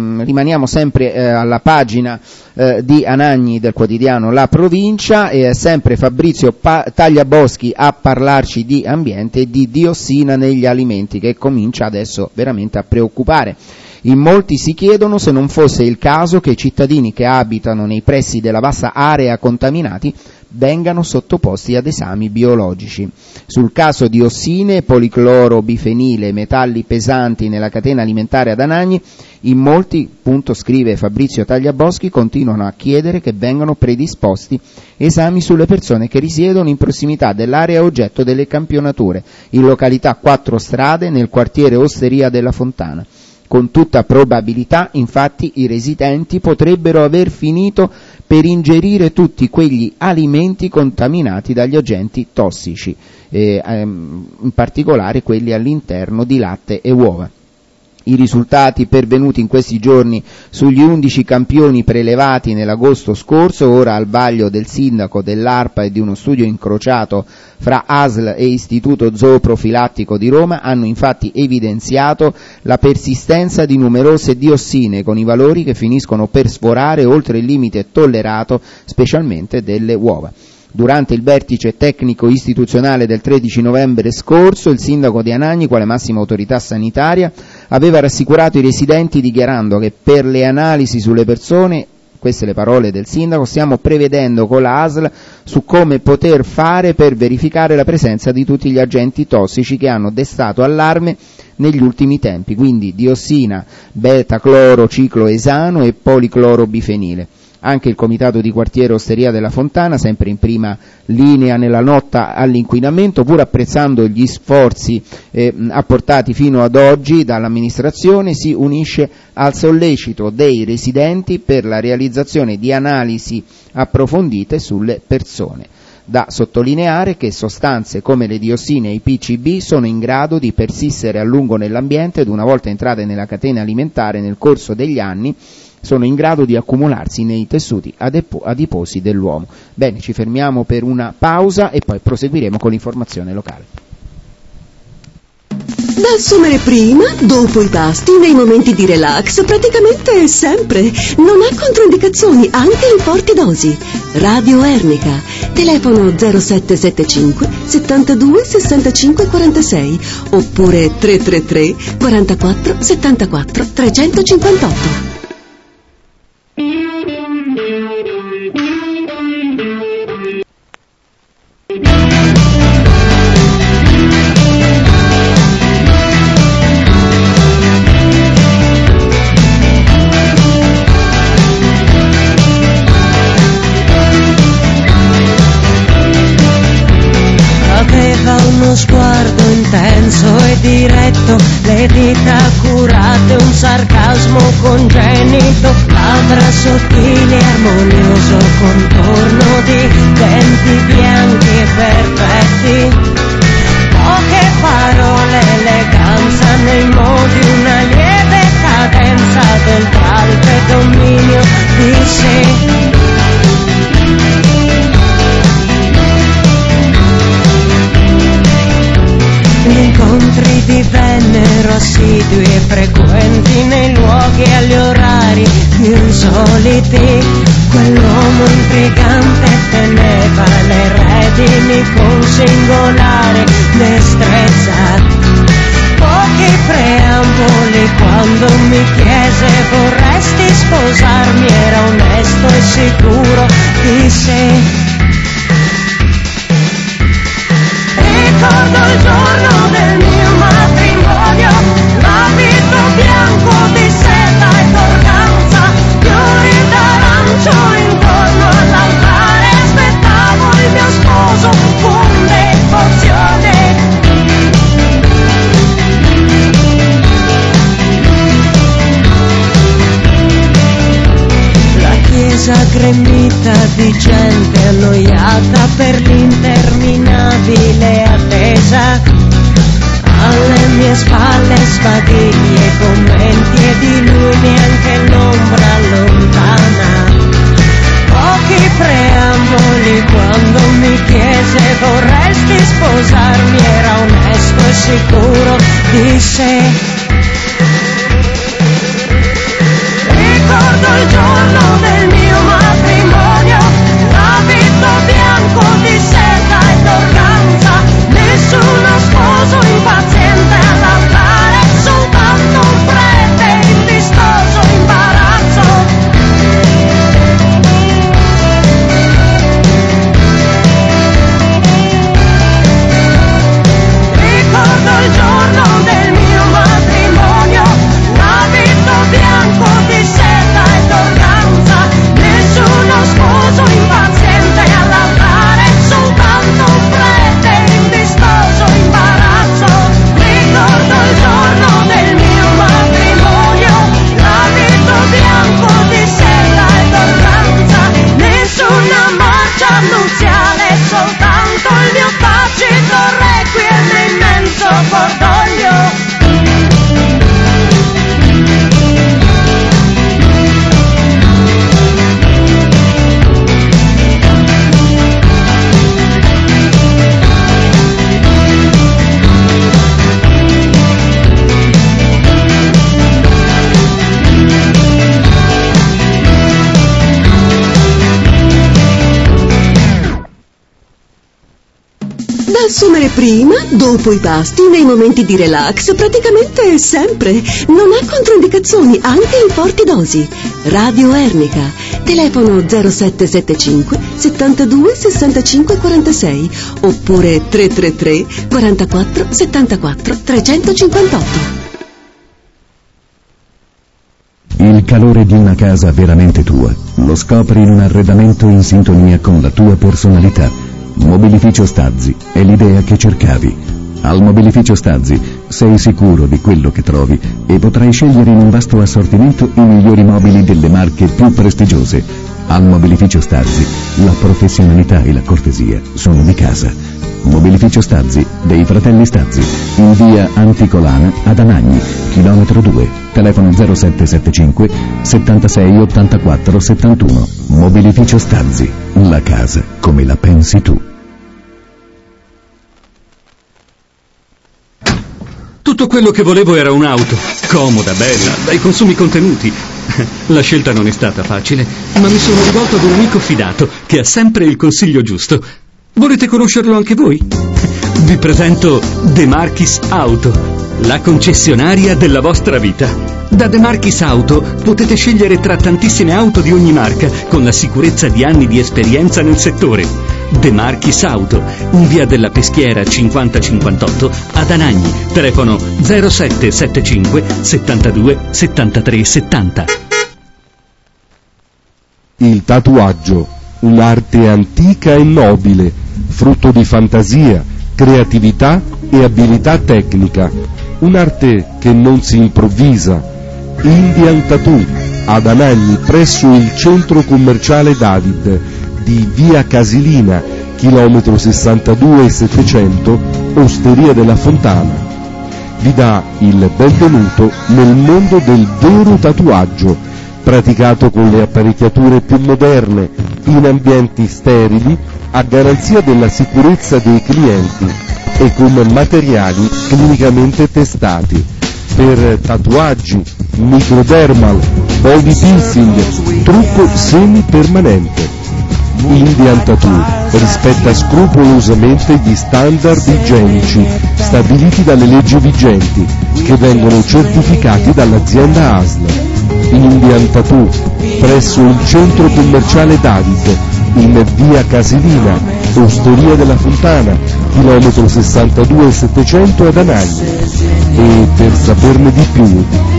alla pagina di Anagni del quotidiano La Provincia, e sempre Fabrizio Tagliaboschi a parlarci di ambiente e di diossina negli alimenti, che comincia adesso veramente a preoccupare. In molti si chiedono se non fosse il caso che i cittadini che abitano nei pressi della vasta area contaminati vengano sottoposti ad esami biologici. Sul caso diossine, policlorobifenile, metalli pesanti nella catena alimentare ad Anagni, in molti, appunto, scrive Fabrizio Tagliaboschi, continuano a chiedere che vengano predisposti esami sulle persone che risiedono in prossimità dell'area oggetto delle campionature, in località Quattro Strade, nel quartiere Osteria della Fontana. Con tutta probabilità, infatti, i residenti potrebbero aver finito per ingerire tutti quegli alimenti contaminati dagli agenti tossici, in particolare quelli all'interno di latte e uova. I risultati pervenuti in questi giorni sugli 11 campioni prelevati nell'agosto scorso, ora al vaglio del sindaco, dell'ARPA e di uno studio incrociato fra ASL e Istituto Zooprofilattico di Roma, hanno infatti evidenziato la persistenza di numerose diossine con i valori che finiscono per sforare oltre il limite tollerato, specialmente delle uova. Durante il vertice tecnico istituzionale del 13 novembre scorso, il sindaco di Anagni, quale massima autorità sanitaria, aveva rassicurato i residenti dichiarando che per le analisi sulle persone, queste le parole del sindaco, stiamo prevedendo con la ASL su come poter fare per verificare la presenza di tutti gli agenti tossici che hanno destato allarme negli ultimi tempi, quindi diossina, beta-clorocicloesano e policlorobifenile. Anche il comitato di quartiere Osteria della Fontana, sempre in prima linea nella lotta all'inquinamento, pur apprezzando gli sforzi apportati fino ad oggi dall'amministrazione, si unisce al sollecito dei residenti per la realizzazione di analisi approfondite sulle persone. Da sottolineare che sostanze come le diossine e i PCB sono in grado di persistere a lungo nell'ambiente ed una volta entrate nella catena alimentare nel corso degli anni sono in grado di accumularsi nei tessuti adiposi dell'uomo. Bene, ci fermiamo per una pausa e poi proseguiremo con l'informazione locale. Da assumere prima, dopo i pasti, nei momenti di relax, praticamente sempre. Non ha controindicazioni, anche in forti dosi. Radio Ernica. Telefono 0775 72 65 46 oppure 333 44 74 358. Uno sguardo intenso e diretto, le dita curate, un sarcasmo congenito, labbra sottili, armonioso contorno di denti bianchi e perfetti, poche parole, eleganza nei modi, una lieve cadenza del tralpe dominio di sé. Gli incontri divennero assidui e frequenti nei luoghi e agli orari più insoliti. Quell'uomo intrigante teneva le redini con singolare destrezza. Pochi preamboli quando mi chiese vorresti sposarmi, era onesto e sicuro di sé. Ricordo il giorno del mio matrimonio, l'abito bianco di seta e d'organza, fiori d'arancio intorno all'altare, aspettavo il mio sposo con devozione. La chiesa gremita di gente annoiata per l'interminabile attesa, alle mie spalle sbadigli e commenti e di lui neanche l'ombra lontana. Pochi preamboli quando mi chiese vorresti sposarmi, era onesto e sicuro di sé. Ricordo il giorno del mio matrimonio, l'abito bianco di seta e d'organza, nessuno sposo impaziente all'altare, soltanto un prete in vistoso imbarazzo. assumere prima, dopo i pasti, nei momenti di relax, praticamente sempre. Non ha controindicazioni, anche in forti dosi. Radio Ernica. Telefono 0775 72 65 46 oppure 333 44 74 358. Il calore di una casa veramente tua lo scopri in un arredamento in sintonia con la tua personalità. Mobilificio Stazzi è l'idea che cercavi. Al Mobilificio Stazzi sei sicuro di quello che trovi e potrai scegliere in un vasto assortimento i migliori mobili delle marche più prestigiose. Al Mobilificio Stazzi la professionalità e la cortesia sono di casa. Mobilificio Stazzi dei fratelli Stazzi, in via Anticolana ad Anagni, chilometro 2, telefono 0775 76 84 71. Mobilificio Stazzi, la casa come la pensi tu. Tutto quello che volevo era un'auto, comoda, bella, dai consumi contenuti. La scelta non è stata facile, ma mi sono rivolto ad un amico fidato che ha sempre il consiglio giusto. Volete conoscerlo anche voi? Vi presento De Marchis Auto, la concessionaria della vostra vita. Da De Marchis Auto potete scegliere tra tantissime auto di ogni marca, con la sicurezza di anni di esperienza nel settore. De Marchis Auto, in via della Peschiera 5058 ad Anagni, telefono 0775 72 73 70. Il tatuaggio, un'arte antica e nobile, frutto di fantasia, creatività e abilità tecnica, un'arte che non si improvvisa. Indian Tattoo ad Anagni presso il centro commerciale David di via Casilina, chilometro 62 700, Osteria della Fontana. Vi dà il benvenuto nel mondo del vero tatuaggio, praticato con le apparecchiature più moderne, in ambienti sterili, a garanzia della sicurezza dei clienti e con materiali clinicamente testati, per tatuaggi, microdermal, body piercing, trucco semipermanente. Indian Tattoo rispetta scrupolosamente gli standard igienici stabiliti dalle leggi vigenti, che vengono certificati dall'azienda ASL. Indian Tattoo presso il centro commerciale David in via Casilina, Osteria della Fontana, chilometro 62 700 ad Anagni. E per saperne di più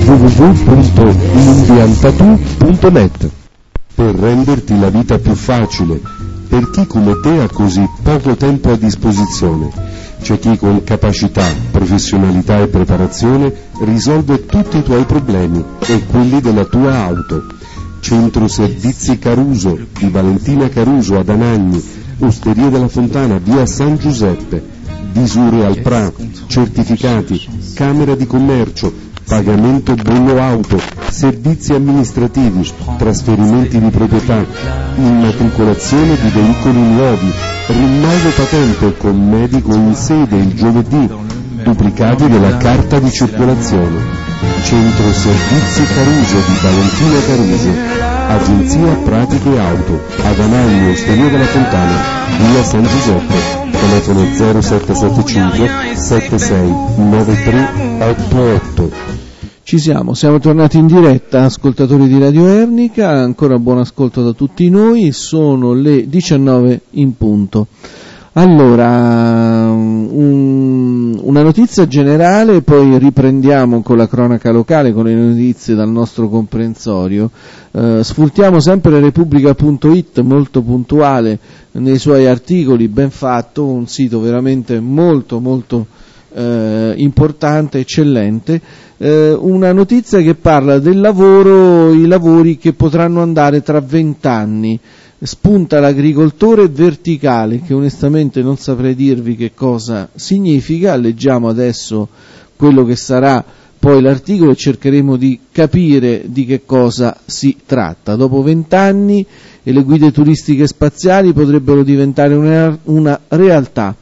www.indiantattoo.net. Per renderti la vita più facile, per chi come te ha così poco tempo a disposizione. C'è chi con capacità, professionalità e preparazione risolve tutti i tuoi problemi e quelli della tua auto. Centro Servizi Caruso di Valentina Caruso ad Anagni, Osteria della Fontana, via San Giuseppe. Visure al PRA, certificati, Camera di Commercio, pagamento bollo auto, servizi amministrativi, trasferimenti di proprietà, immatricolazione di veicoli nuovi, rinnovo patente con medico in sede il giovedì, duplicati della carta di circolazione. Centro Servizi Caruso di Valentina Caruso, Agenzia Pratiche Auto, ad Anagni, Osteria della Fontana, via San Giuseppe, telefono 0775 76 93 88. Ci siamo tornati in diretta, ascoltatori di Radio Ernica, ancora buon ascolto da tutti noi, sono le 19 in punto. Allora, una notizia generale, poi riprendiamo con la cronaca locale, con le notizie dal nostro comprensorio. Sfruttiamo sempre Repubblica.it, molto puntuale nei suoi articoli, ben fatto, un sito veramente molto molto importante, eccellente. Una notizia che parla del lavoro, i lavori che potranno andare tra 20 anni. Spunta l'agricoltore verticale, che onestamente non saprei dirvi che cosa significa. Leggiamo adesso quello che sarà poi l'articolo e cercheremo di capire di che cosa si tratta. Dopo 20 anni e le guide turistiche spaziali potrebbero diventare una realtà.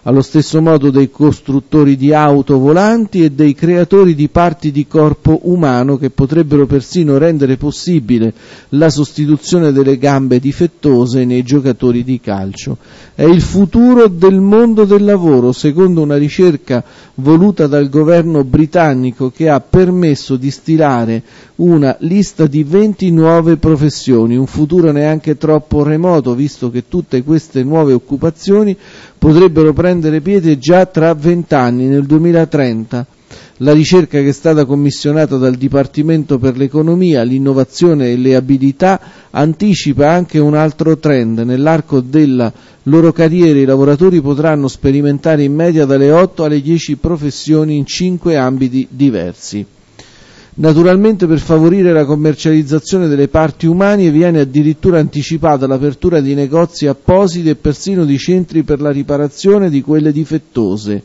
allo stesso modo dei costruttori di auto volanti e dei creatori di parti di corpo umano che potrebbero persino rendere possibile la sostituzione delle gambe difettose nei giocatori di calcio. È il futuro del mondo del lavoro, secondo una ricerca voluta dal governo britannico che ha permesso di stilare una lista di 20 nuove professioni, un futuro neanche troppo remoto, visto che tutte queste nuove occupazioni potrebbero prendere piede già tra 20 anni, nel 2030. La ricerca, che è stata commissionata dal Dipartimento per l'Economia, l'Innovazione e le Abilità, anticipa anche un altro trend. Nell'arco della loro carriera i lavoratori potranno sperimentare in media dalle 8 alle 10 professioni in 5 ambiti diversi. Naturalmente, per favorire la commercializzazione delle parti umane viene addirittura anticipata l'apertura di negozi appositi e persino di centri per la riparazione di quelle difettose.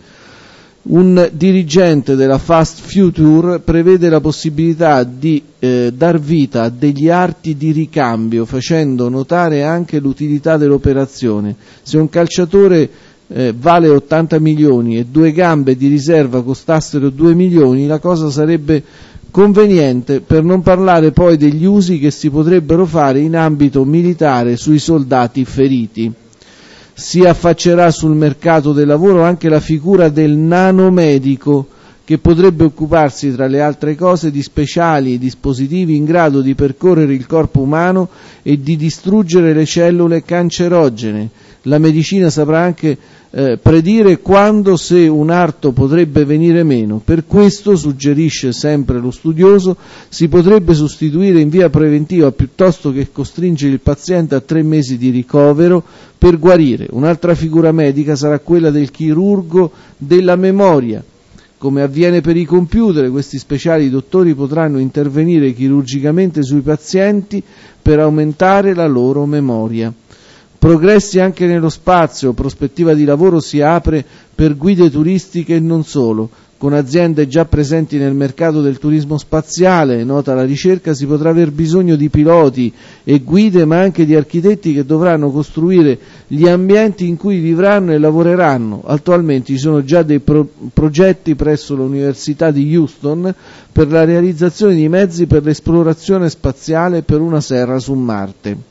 Un dirigente della Fast Future prevede la possibilità di dar vita a degli arti di ricambio, facendo notare anche l'utilità dell'operazione. Se un calciatore vale 80 milioni e 2 gambe di riserva costassero 2 milioni, la cosa sarebbe conveniente, per non parlare poi degli usi che si potrebbero fare in ambito militare sui soldati feriti. Si affaccerà sul mercato del lavoro anche la figura del nanomedico, che potrebbe occuparsi, tra le altre cose, di speciali dispositivi in grado di percorrere il corpo umano e di distruggere le cellule cancerogene. La medicina saprà anche predire quando, se un arto potrebbe venire meno. Per questo, suggerisce sempre lo studioso, si potrebbe sostituire in via preventiva piuttosto che costringere il paziente a 3 mesi di ricovero per guarire. Un'altra figura medica sarà quella del chirurgo della memoria. Come avviene per i computer, questi speciali dottori potranno intervenire chirurgicamente sui pazienti per aumentare la loro memoria. Progressi anche nello spazio, prospettiva di lavoro si apre per guide turistiche e non solo. Con aziende già presenti nel mercato del turismo spaziale, nota la ricerca, si potrà aver bisogno di piloti e guide, ma anche di architetti che dovranno costruire gli ambienti in cui vivranno e lavoreranno. Attualmente ci sono già dei progetti presso l'Università di Houston per la realizzazione di mezzi per l'esplorazione spaziale per una serra su Marte.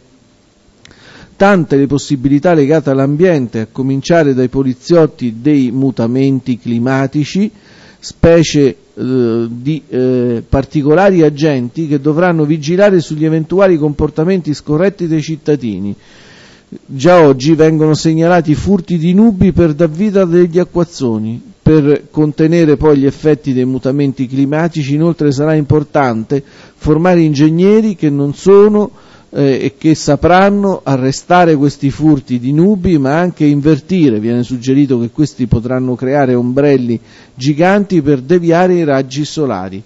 Tante le possibilità legate all'ambiente, a cominciare dai poliziotti dei mutamenti climatici, specie di particolari agenti che dovranno vigilare sugli eventuali comportamenti scorretti dei cittadini. Già oggi vengono segnalati furti di nubi per dar vita a degli acquazzoni. Per contenere poi gli effetti dei mutamenti climatici, inoltre, sarà importante formare ingegneri che non sono e che sapranno arrestare questi furti di nubi, ma anche invertire. Viene suggerito che questi potranno creare ombrelli giganti per deviare i raggi solari.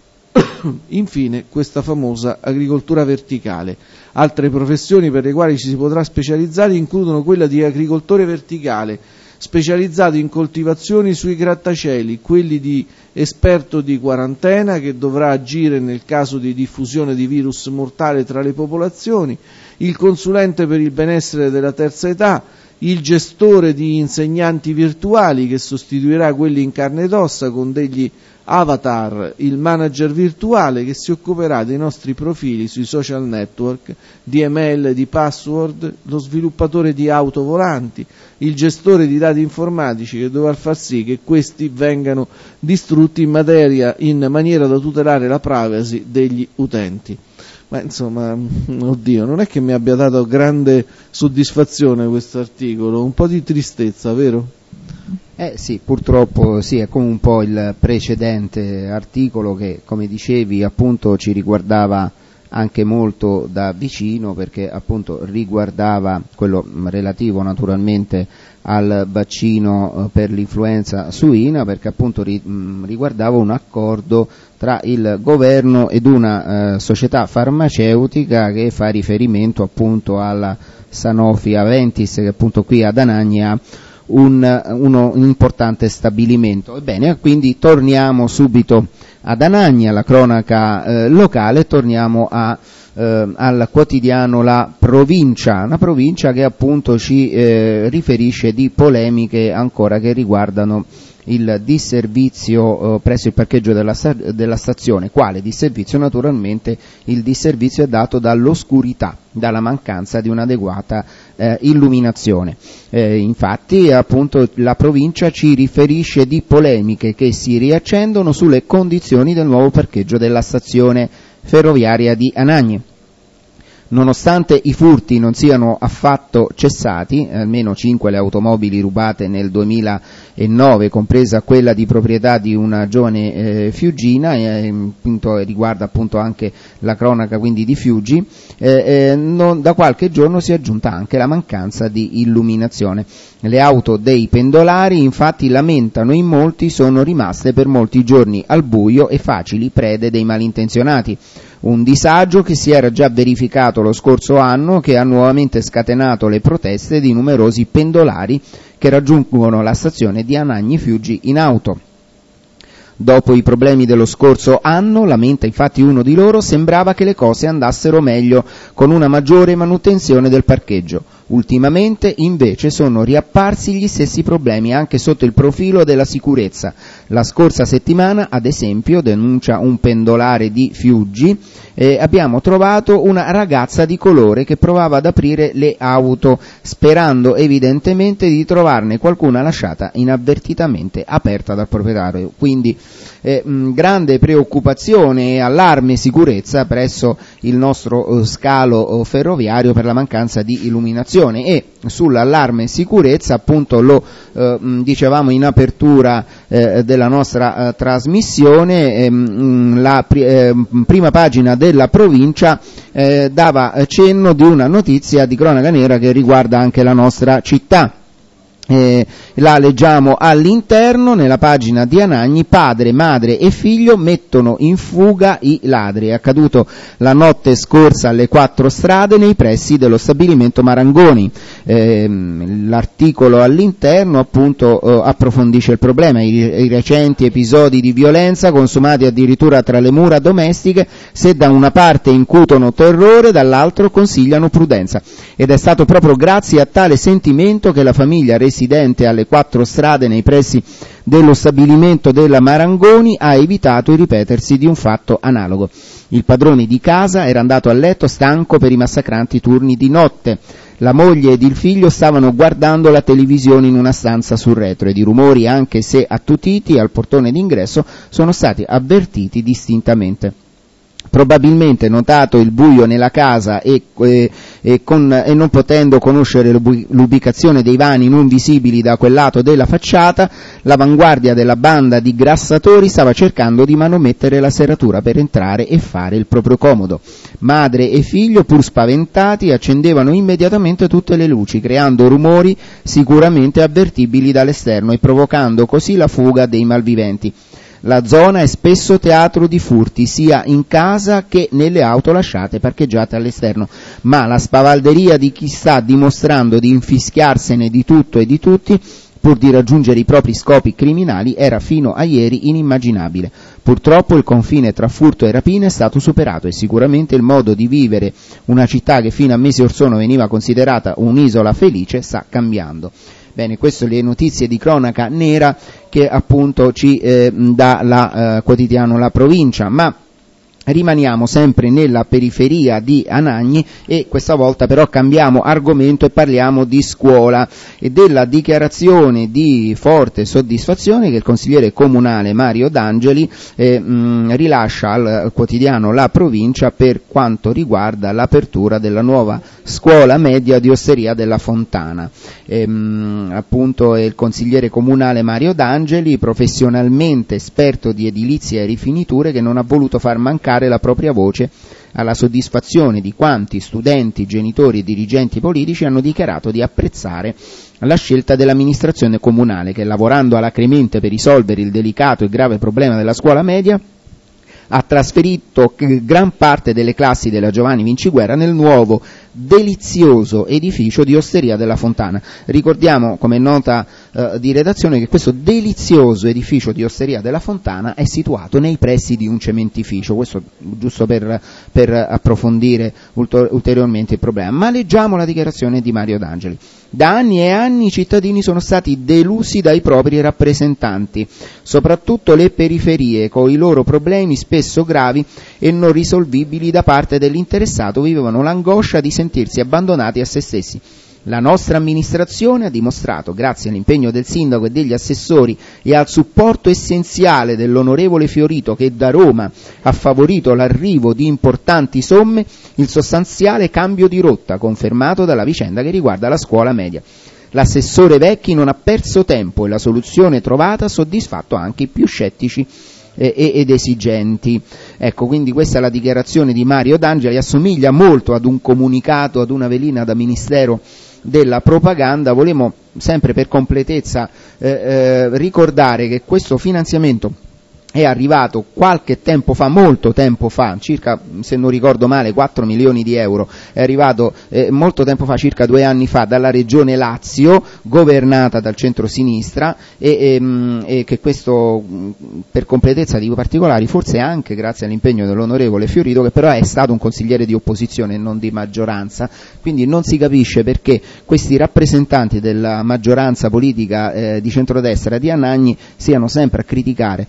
Infine, questa famosa agricoltura verticale. Altre professioni per le quali ci si potrà specializzare includono quella di agricoltore verticale, specializzato in coltivazioni sui grattacieli, quelli di esperto di quarantena, che dovrà agire nel caso di diffusione di virus mortale tra le popolazioni, il consulente per il benessere della terza età, il gestore di insegnanti virtuali, che sostituirà quelli in carne ed ossa con degli avatar, il manager virtuale che si occuperà dei nostri profili sui social network, di email, di password, lo sviluppatore di auto volanti, il gestore di dati informatici, che dovrà far sì che questi vengano distrutti in maniera da tutelare la privacy degli utenti. Ma insomma, oddio, non è che mi abbia dato grande soddisfazione questo articolo, un po' di tristezza, vero? Sì, purtroppo sì, è come un po' il precedente articolo che, come dicevi, appunto ci riguardava anche molto da vicino, perché appunto riguardava quello relativo naturalmente al vaccino per l'influenza suina, perché appunto riguardava un accordo tra il governo ed una società farmaceutica che fa riferimento appunto alla Sanofi Aventis, che appunto qui ad Anagni ha un importante stabilimento. Ebbene, quindi torniamo subito ad Anagni, alla cronaca locale, torniamo a al quotidiano La Provincia, una provincia che appunto ci riferisce di polemiche ancora che riguardano il disservizio presso il parcheggio della stazione. Quale disservizio? Naturalmente il disservizio è dato dall'oscurità, dalla mancanza di un'adeguata illuminazione. Infatti appunto la provincia ci riferisce di polemiche che si riaccendono sulle condizioni del nuovo parcheggio della stazione ferroviaria di Anagni. Nonostante i furti non siano affatto cessati, almeno 5 le automobili rubate nel 2009, compresa quella di proprietà di una giovane fiuggina, riguarda appunto anche la cronaca quindi di Fiuggi, da qualche giorno si è aggiunta anche la mancanza di illuminazione. Le auto dei pendolari infatti lamentano in molti sono rimaste per molti giorni al buio e facili prede dei malintenzionati. Un disagio che si era già verificato lo scorso anno, che ha nuovamente scatenato le proteste di numerosi pendolari che raggiungono la stazione di Anagni Fiuggi in auto. Dopo i problemi dello scorso anno, lamenta infatti uno di loro, sembrava che le cose andassero meglio con una maggiore manutenzione del parcheggio. Ultimamente invece sono riapparsi gli stessi problemi anche sotto il profilo della sicurezza. La scorsa settimana, ad esempio, denuncia un pendolare di Fiuggi, abbiamo trovato una ragazza di colore che provava ad aprire le auto sperando evidentemente di trovarne qualcuna lasciata inavvertitamente aperta dal proprietario. Quindi grande preoccupazione e allarme sicurezza presso il nostro scalo ferroviario per la mancanza di illuminazione. E sull'allarme sicurezza appunto lo dicevamo in apertura della nostra trasmissione, la prima pagina della provincia dava cenno di una notizia di cronaca nera che riguarda anche la nostra città. La leggiamo all'interno, nella pagina di Anagni: padre, madre e figlio mettono in fuga i ladri. È accaduto la notte scorsa alle 4 strade nei pressi dello stabilimento Marangoni. L'articolo all'interno appunto approfondisce il problema. I recenti episodi di violenza consumati addirittura tra le mura domestiche, se da una parte incutono terrore, dall'altro consigliano prudenza. Ed è stato proprio grazie a tale sentimento che la famiglia residente alle 4 strade nei pressi dello stabilimento della Marangoni ha evitato il ripetersi di un fatto analogo. Il padrone di casa era andato a letto stanco per i massacranti turni di notte. La moglie ed il figlio stavano guardando la televisione in una stanza sul retro ed i rumori, anche se attutiti al portone d'ingresso, sono stati avvertiti distintamente. Probabilmente, notato il buio nella casa e non potendo conoscere l'ubicazione dei vani non visibili da quel lato della facciata, l'avanguardia della banda di grassatori stava cercando di manomettere la serratura per entrare e fare il proprio comodo. Madre e figlio, pur spaventati, accendevano immediatamente tutte le luci, creando rumori sicuramente avvertibili dall'esterno e provocando così la fuga dei malviventi. La zona è spesso teatro di furti, sia in casa che nelle auto lasciate parcheggiate all'esterno, ma la spavalderia di chi sta dimostrando di infischiarsene di tutto e di tutti, pur di raggiungere i propri scopi criminali, era fino a ieri inimmaginabile. Purtroppo il confine tra furto e rapina è stato superato e sicuramente il modo di vivere una città che fino a mesi or sono veniva considerata un'isola felice sta cambiando. Bene, queste le notizie di cronaca nera che appunto ci dà la quotidiano La Provincia, ma rimaniamo sempre nella periferia di Anagni e questa volta però cambiamo argomento e parliamo di scuola e della dichiarazione di forte soddisfazione che il consigliere comunale Mario D'Angeli rilascia al quotidiano La Provincia per quanto riguarda l'apertura della nuova scuola media di Osteria della Fontana. Appunto il consigliere comunale Mario D'Angeli, professionalmente esperto di edilizia e rifiniture, che non ha voluto far mancare la propria voce alla soddisfazione di quanti studenti, genitori e dirigenti politici hanno dichiarato di apprezzare la scelta dell'amministrazione comunale che, lavorando alacremente per risolvere il delicato e grave problema della scuola media, ha trasferito gran parte delle classi della Giovanni Vinciguerra nel nuovo delizioso edificio di Osteria della Fontana. Ricordiamo come nota di redazione che questo delizioso edificio di Osteria della Fontana è situato nei pressi di un cementificio, questo giusto per approfondire ulteriormente il problema. Ma leggiamo la dichiarazione di Mario D'Angeli. Da anni e anni i cittadini sono stati delusi dai propri rappresentanti, soprattutto le periferie, con i loro problemi spesso gravi e non risolvibili da parte dell'interessato, vivevano l'angoscia di sentirsi abbandonati a se stessi. La nostra amministrazione ha dimostrato, grazie all'impegno del sindaco e degli assessori e al supporto essenziale dell'onorevole Fiorito, che da Roma ha favorito l'arrivo di importanti somme, il sostanziale cambio di rotta confermato dalla vicenda che riguarda la scuola media. L'assessore Vecchi non ha perso tempo e la soluzione trovata ha soddisfatto anche i più scettici ed esigenti. Ecco, quindi questa è la dichiarazione di Mario D'Angeli, assomiglia molto ad un comunicato, ad una velina da Ministero della Propaganda. Volemo sempre per completezza ricordare che questo finanziamento è arrivato qualche tempo fa, molto tempo fa, circa, se non ricordo male, 4 milioni di euro, è arrivato molto tempo fa, circa 2 anni fa, dalla regione Lazio, governata dal centro-sinistra, e che questo, per completezza di particolari, forse anche grazie all'impegno dell'onorevole Fiorito, che però è stato un consigliere di opposizione e non di maggioranza, quindi non si capisce perché questi rappresentanti della maggioranza politica di centrodestra di Anagni siano sempre a criticare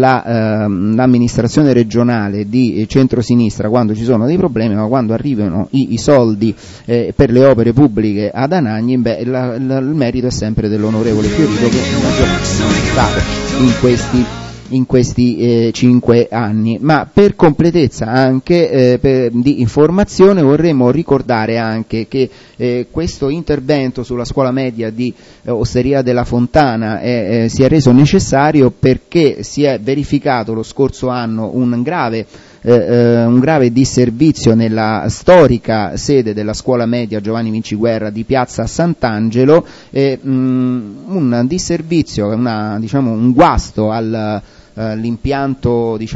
l'amministrazione regionale di centrosinistra quando ci sono dei problemi, ma quando arrivano i soldi per le opere pubbliche ad Anagni, il merito è sempre dell'onorevole Fiorito, che in maggioranza non è stato in questi 5 anni. Ma per completezza anche di informazione vorremmo ricordare anche che questo intervento sulla scuola media di Osteria della Fontana si è reso necessario perché si è verificato lo scorso anno un grave disservizio nella storica sede della scuola media Giovanni Vinci Guerra di Piazza Sant'Angelo, un disservizio, un guasto all'impianto,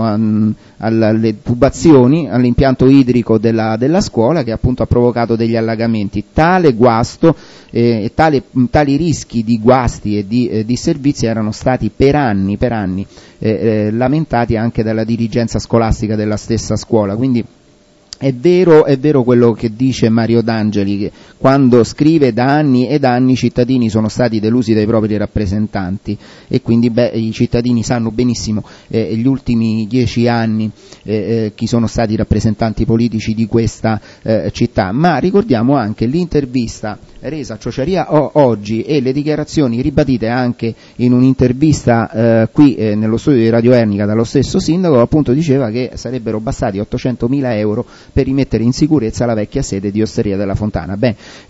alle tubazioni, all'impianto idrico della scuola, che appunto ha provocato degli allagamenti. Tale guasto e tali rischi di guasti e di disservizi erano stati per anni lamentati anche dalla dirigenza scolastica della stessa scuola. Quindi è vero quello che dice Mario D'Angeli, che quando scrive da anni ed anni i cittadini sono stati delusi dai propri rappresentanti, e quindi i cittadini sanno benissimo gli ultimi 10 anni chi sono stati i rappresentanti politici di questa città. Ma ricordiamo anche l'intervista resa a Ciociaria oggi e le dichiarazioni ribadite anche in un'intervista qui nello studio di Radio Ernica dallo stesso sindaco. Appunto diceva che sarebbero bastati 800.000 euro per rimettere in sicurezza la vecchia sede di Osteria della Fontana.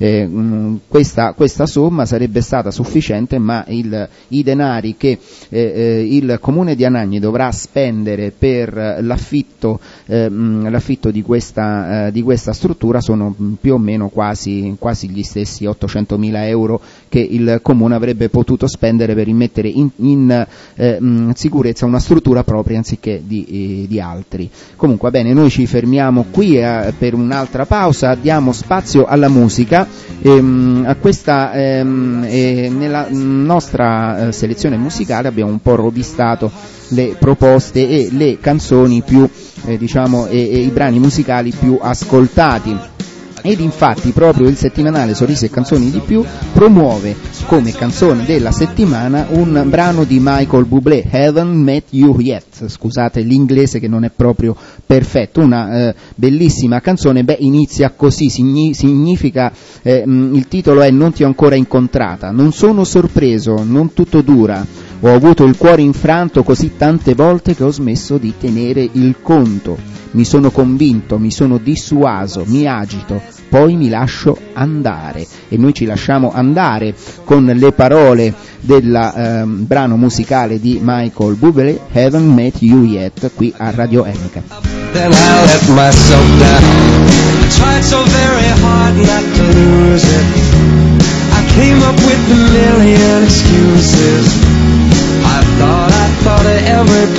Questa somma sarebbe stata sufficiente, ma i denari che il comune di Anagni dovrà spendere per l'affitto di questa struttura sono più o meno quasi gli stessi 800.000 euro che il comune avrebbe potuto spendere per rimettere in sicurezza una struttura propria anziché di altri. Comunque, bene, noi ci fermiamo qui per un'altra pausa, diamo spazio alla musica. A questa nella nostra selezione musicale abbiamo un po' rovistato le proposte e le canzoni più e i brani musicali più ascoltati. Ed infatti proprio il settimanale Sorrisi e Canzoni di Più promuove come canzone della settimana un brano di Michael Bublé, Haven't Met You Yet. Scusate l'inglese che non è proprio perfetto, una bellissima canzone. Inizia così, significa il titolo è Non ti ho ancora incontrata, non sono sorpreso, non tutto dura, ho avuto il cuore infranto così tante volte che ho smesso di tenere il conto. Mi sono convinto, mi sono dissuaso, mi agito, poi mi lascio andare. E noi ci lasciamo andare con le parole del brano musicale di Michael Bublé, Haven't Met You Yet, qui a Radio Ernica. Then I let myself down. I tried so very hard not to lose it. I came up with a million excuses. I thought of every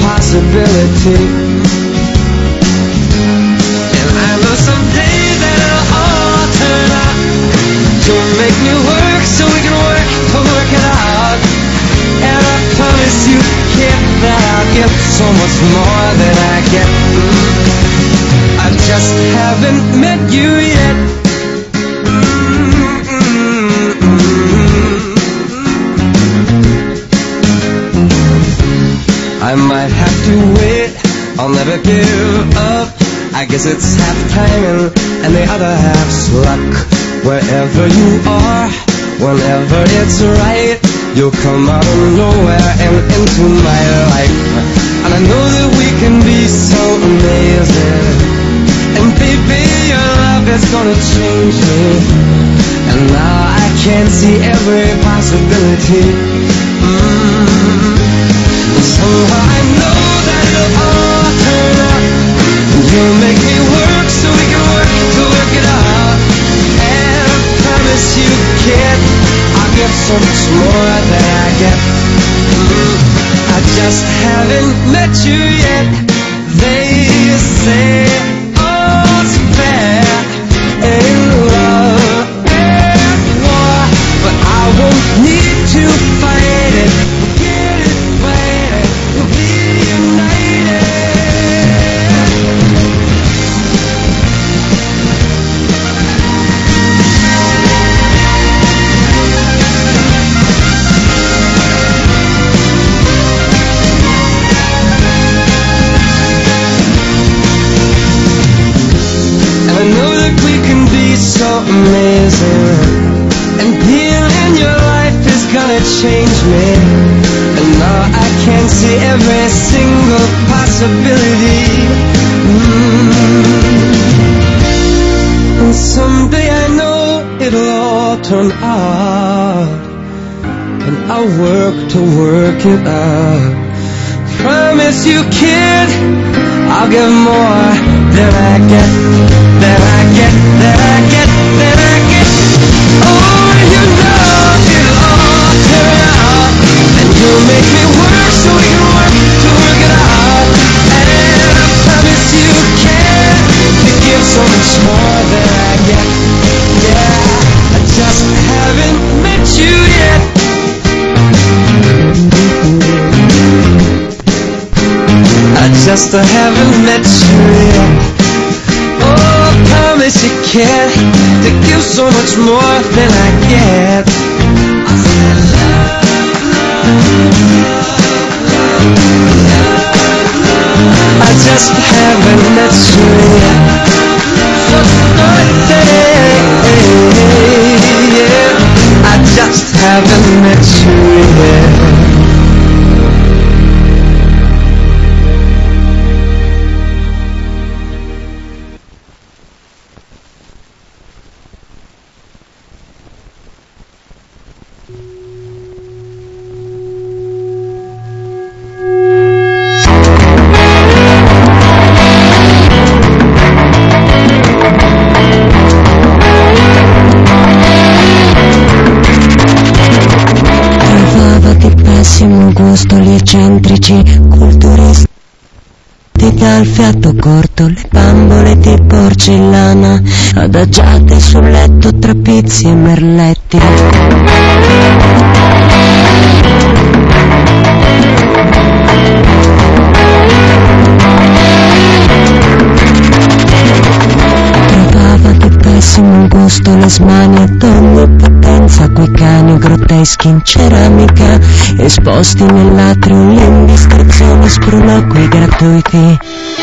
possibility. And I know someday that it'll all much more than I get. I just haven't met you yet. I might have to wait, I'll never give up. I guess it's half timing and the other half's luck. Wherever you are, whenever it's right, you'll come out of nowhere and into my life. And I know that we can be so amazing. And baby, your love is gonna change me. And now I can see every possibility. Somehow I know that it'll all turn out. You'll make me work so we can work to work it out. And I promise you, kid, I'll give so much more than I get. I just haven't met you yet. They say all's fair in love and war, but I won't need to fight it. Forget it, fight it, we'll be united. I know that we can be so amazing, and being in your life is gonna change me. And now I can see every single possibility. And someday I know it'll all turn out, and I'll work to work it out. Promise you, kid, I'll give more than I get, than I get, than I get, than I get. Oh, you know it'll all turn out, and you'll make me work so we can work to work it out. And I promise you, kid, to give so much more than I get. Yeah, I just haven't met you yet. I just haven't met you yet. Oh, I promise you can't to give so much more than I get. I just haven't met you yet. I just haven't met you yet. Gusto gli eccentrici culturisti dal fiato corto, le bambole di porcellana adagiate sul letto tra pizzi e merletti. Trovava di pessimo gusto le smanie ad ogni potenza, quei cani grotteschi in ceramica esposti nell'atrio, l'indiscrezione sprunacqui gratuiti.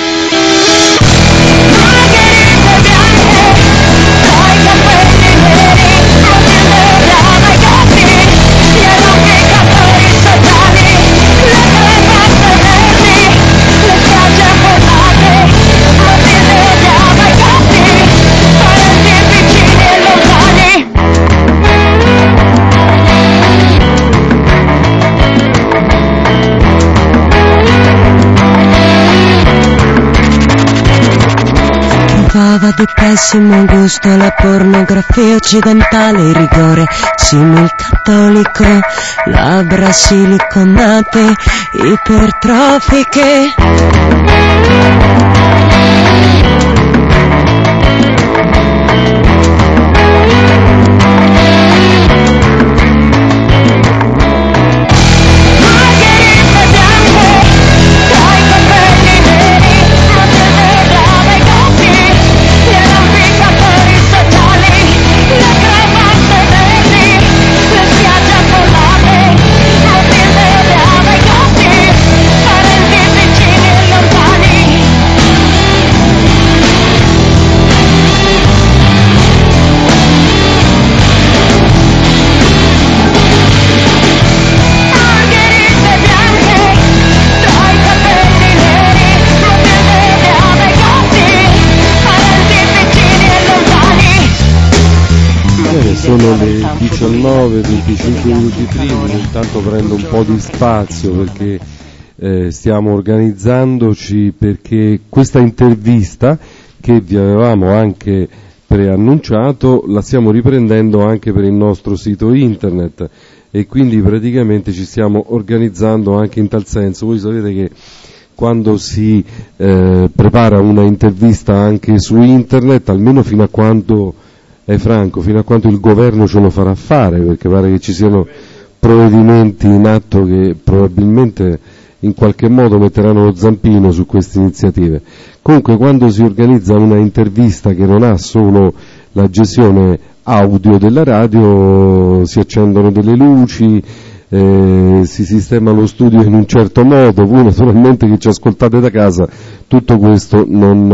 Di pessimo gusto la pornografia occidentale, il rigore simil-cattolico, labbra siliconate, ipertrofiche. Margherita bianche, dai capelli Sono le 19:25 minuti primi, intanto prendo un po' di spazio perché stiamo organizzandoci, perché questa intervista che vi avevamo anche preannunciato la stiamo riprendendo anche per il nostro sito internet, e quindi praticamente ci stiamo organizzando anche in tal senso. Voi sapete che quando si prepara una intervista anche su internet, almeno fino a quando è franco, fino a quando il governo ce lo farà fare, perché pare che ci siano provvedimenti in atto che probabilmente in qualche modo metteranno lo zampino su queste iniziative. Comunque, quando si organizza una intervista che non ha solo la gestione audio della radio, si accendono delle luci, si sistema lo studio in un certo modo. Voi naturalmente che ci ascoltate da casa tutto questo non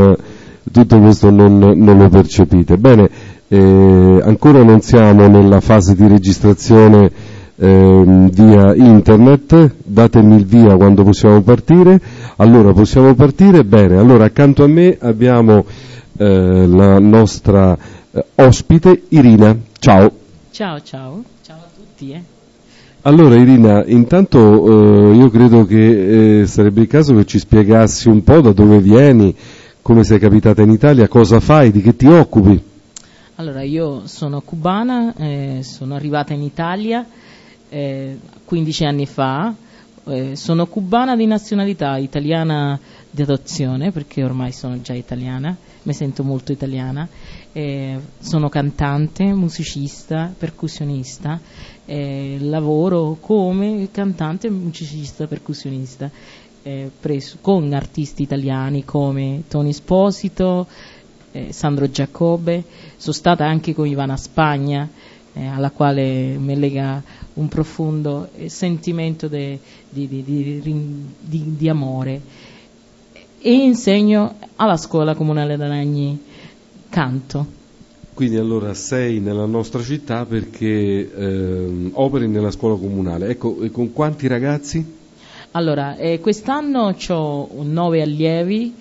lo percepite. Bene, ancora non siamo nella fase di registrazione via internet. Datemi il via quando possiamo partire. Allora possiamo partire. Bene, allora accanto a me abbiamo la nostra ospite Irina. Ciao. Ciao a tutti. Allora Irina, intanto io credo che sarebbe il caso che ci spiegassi un po' da dove vieni, come sei capitata in Italia, cosa fai, di che ti occupi. Allora, io sono cubana, sono arrivata in Italia 15 anni fa, sono cubana di nazionalità, italiana di adozione, perché ormai sono già italiana, mi sento molto italiana, sono cantante, musicista, percussionista, lavoro come cantante, musicista, percussionista, con artisti italiani come Tony Esposito, Sandro Giacobbe. Sono stata anche con Ivana Spagna, alla quale mi lega un profondo sentimento di amore, e insegno alla scuola comunale d'Anagni canto. Quindi allora sei nella nostra città perché operi nella scuola comunale. Ecco, e con quanti ragazzi? Allora, quest'anno ho 9 allievi,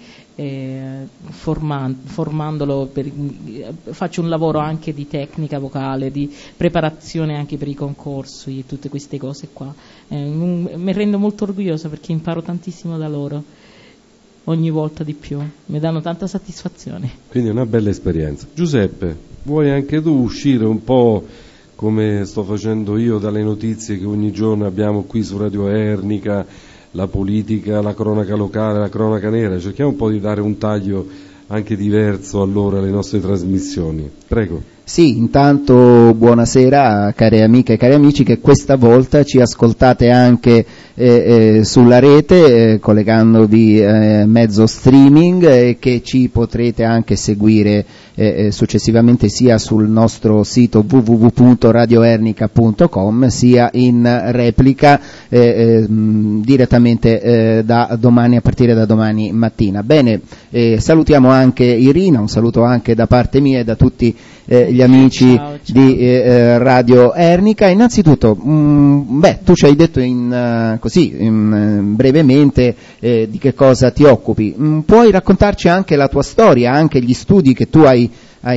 formandolo faccio un lavoro anche di tecnica vocale, di preparazione anche per i concorsi e tutte queste cose qua. Mi rendo molto orgogliosa perché imparo tantissimo da loro, ogni volta di più, mi danno tanta soddisfazione. Quindi è una bella esperienza. Giuseppe, vuoi anche tu uscire un po', come sto facendo io, dalle notizie che ogni giorno abbiamo qui su Radio Ernica, la politica, la cronaca locale, la cronaca nera? Cerchiamo un po' di dare un taglio anche diverso allora alle nostre trasmissioni. Prego. Sì, intanto buonasera care amiche e cari amici che questa volta ci ascoltate anche sulla rete, collegandovi mezzo streaming, e che ci potrete anche seguire successivamente sia sul nostro sito www.radioernica.com sia in replica direttamente da domani, a partire da domani mattina. Bene, salutiamo anche Irina, un saluto anche da parte mia e da tutti gli amici ciao. Di Radio Ernica. Innanzitutto, tu ci hai detto brevemente di che cosa ti occupi. Puoi raccontarci anche la tua storia, anche gli studi che tu hai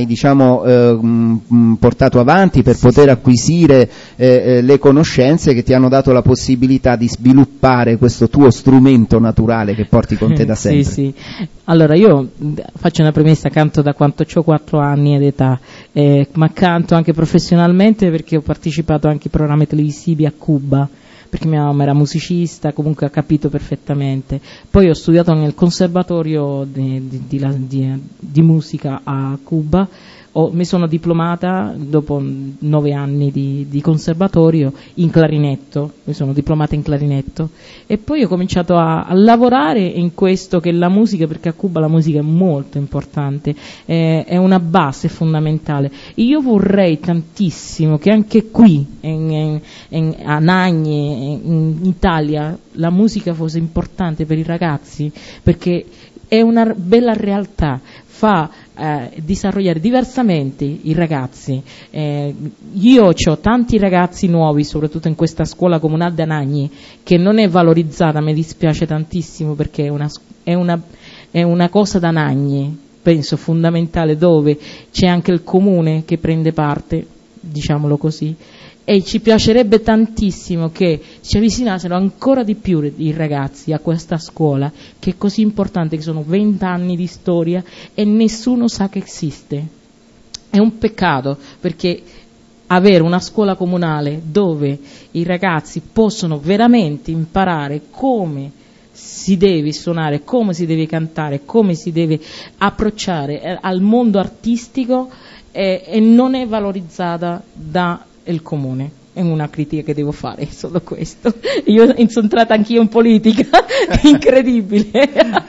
portato avanti per poter acquisire le conoscenze che ti hanno dato la possibilità di sviluppare questo tuo strumento naturale che porti con te da sempre. Sì. Allora, io faccio una premessa: canto da quanto ho 4 anni d'età, ma canto anche professionalmente perché ho partecipato anche ai programmi televisivi a Cuba, perché mia mamma era musicista, comunque ha capito perfettamente. Poi ho studiato nel conservatorio di musica a Cuba, mi sono diplomata dopo 9 anni di conservatorio in clarinetto, mi sono diplomata in clarinetto, e poi ho cominciato a lavorare in questo che è la musica, perché a Cuba la musica è molto importante, è una base fondamentale. Io vorrei tantissimo che anche qui a Nagni, in Italia, la musica fosse importante per i ragazzi, perché è una bella realtà, fa disarrogliare diversamente i ragazzi. Io ho tanti ragazzi nuovi, soprattutto in questa scuola comunale di Anagni, che non è valorizzata, mi dispiace tantissimo, perché è una cosa da Anagni, penso fondamentale, dove c'è anche il comune che prende parte. diciamolo così, e ci piacerebbe tantissimo che ci avvicinassero ancora di più i ragazzi a questa scuola che è così importante, che sono 20 anni di storia e nessuno sa che esiste. È un peccato, perché avere una scuola comunale dove i ragazzi possono veramente imparare come si deve suonare, come si deve cantare, come si deve approcciare al mondo artistico, e non è valorizzata dal comune. È una critica che devo fare, solo questo. Io sono entrata anch'io in politica, incredibile.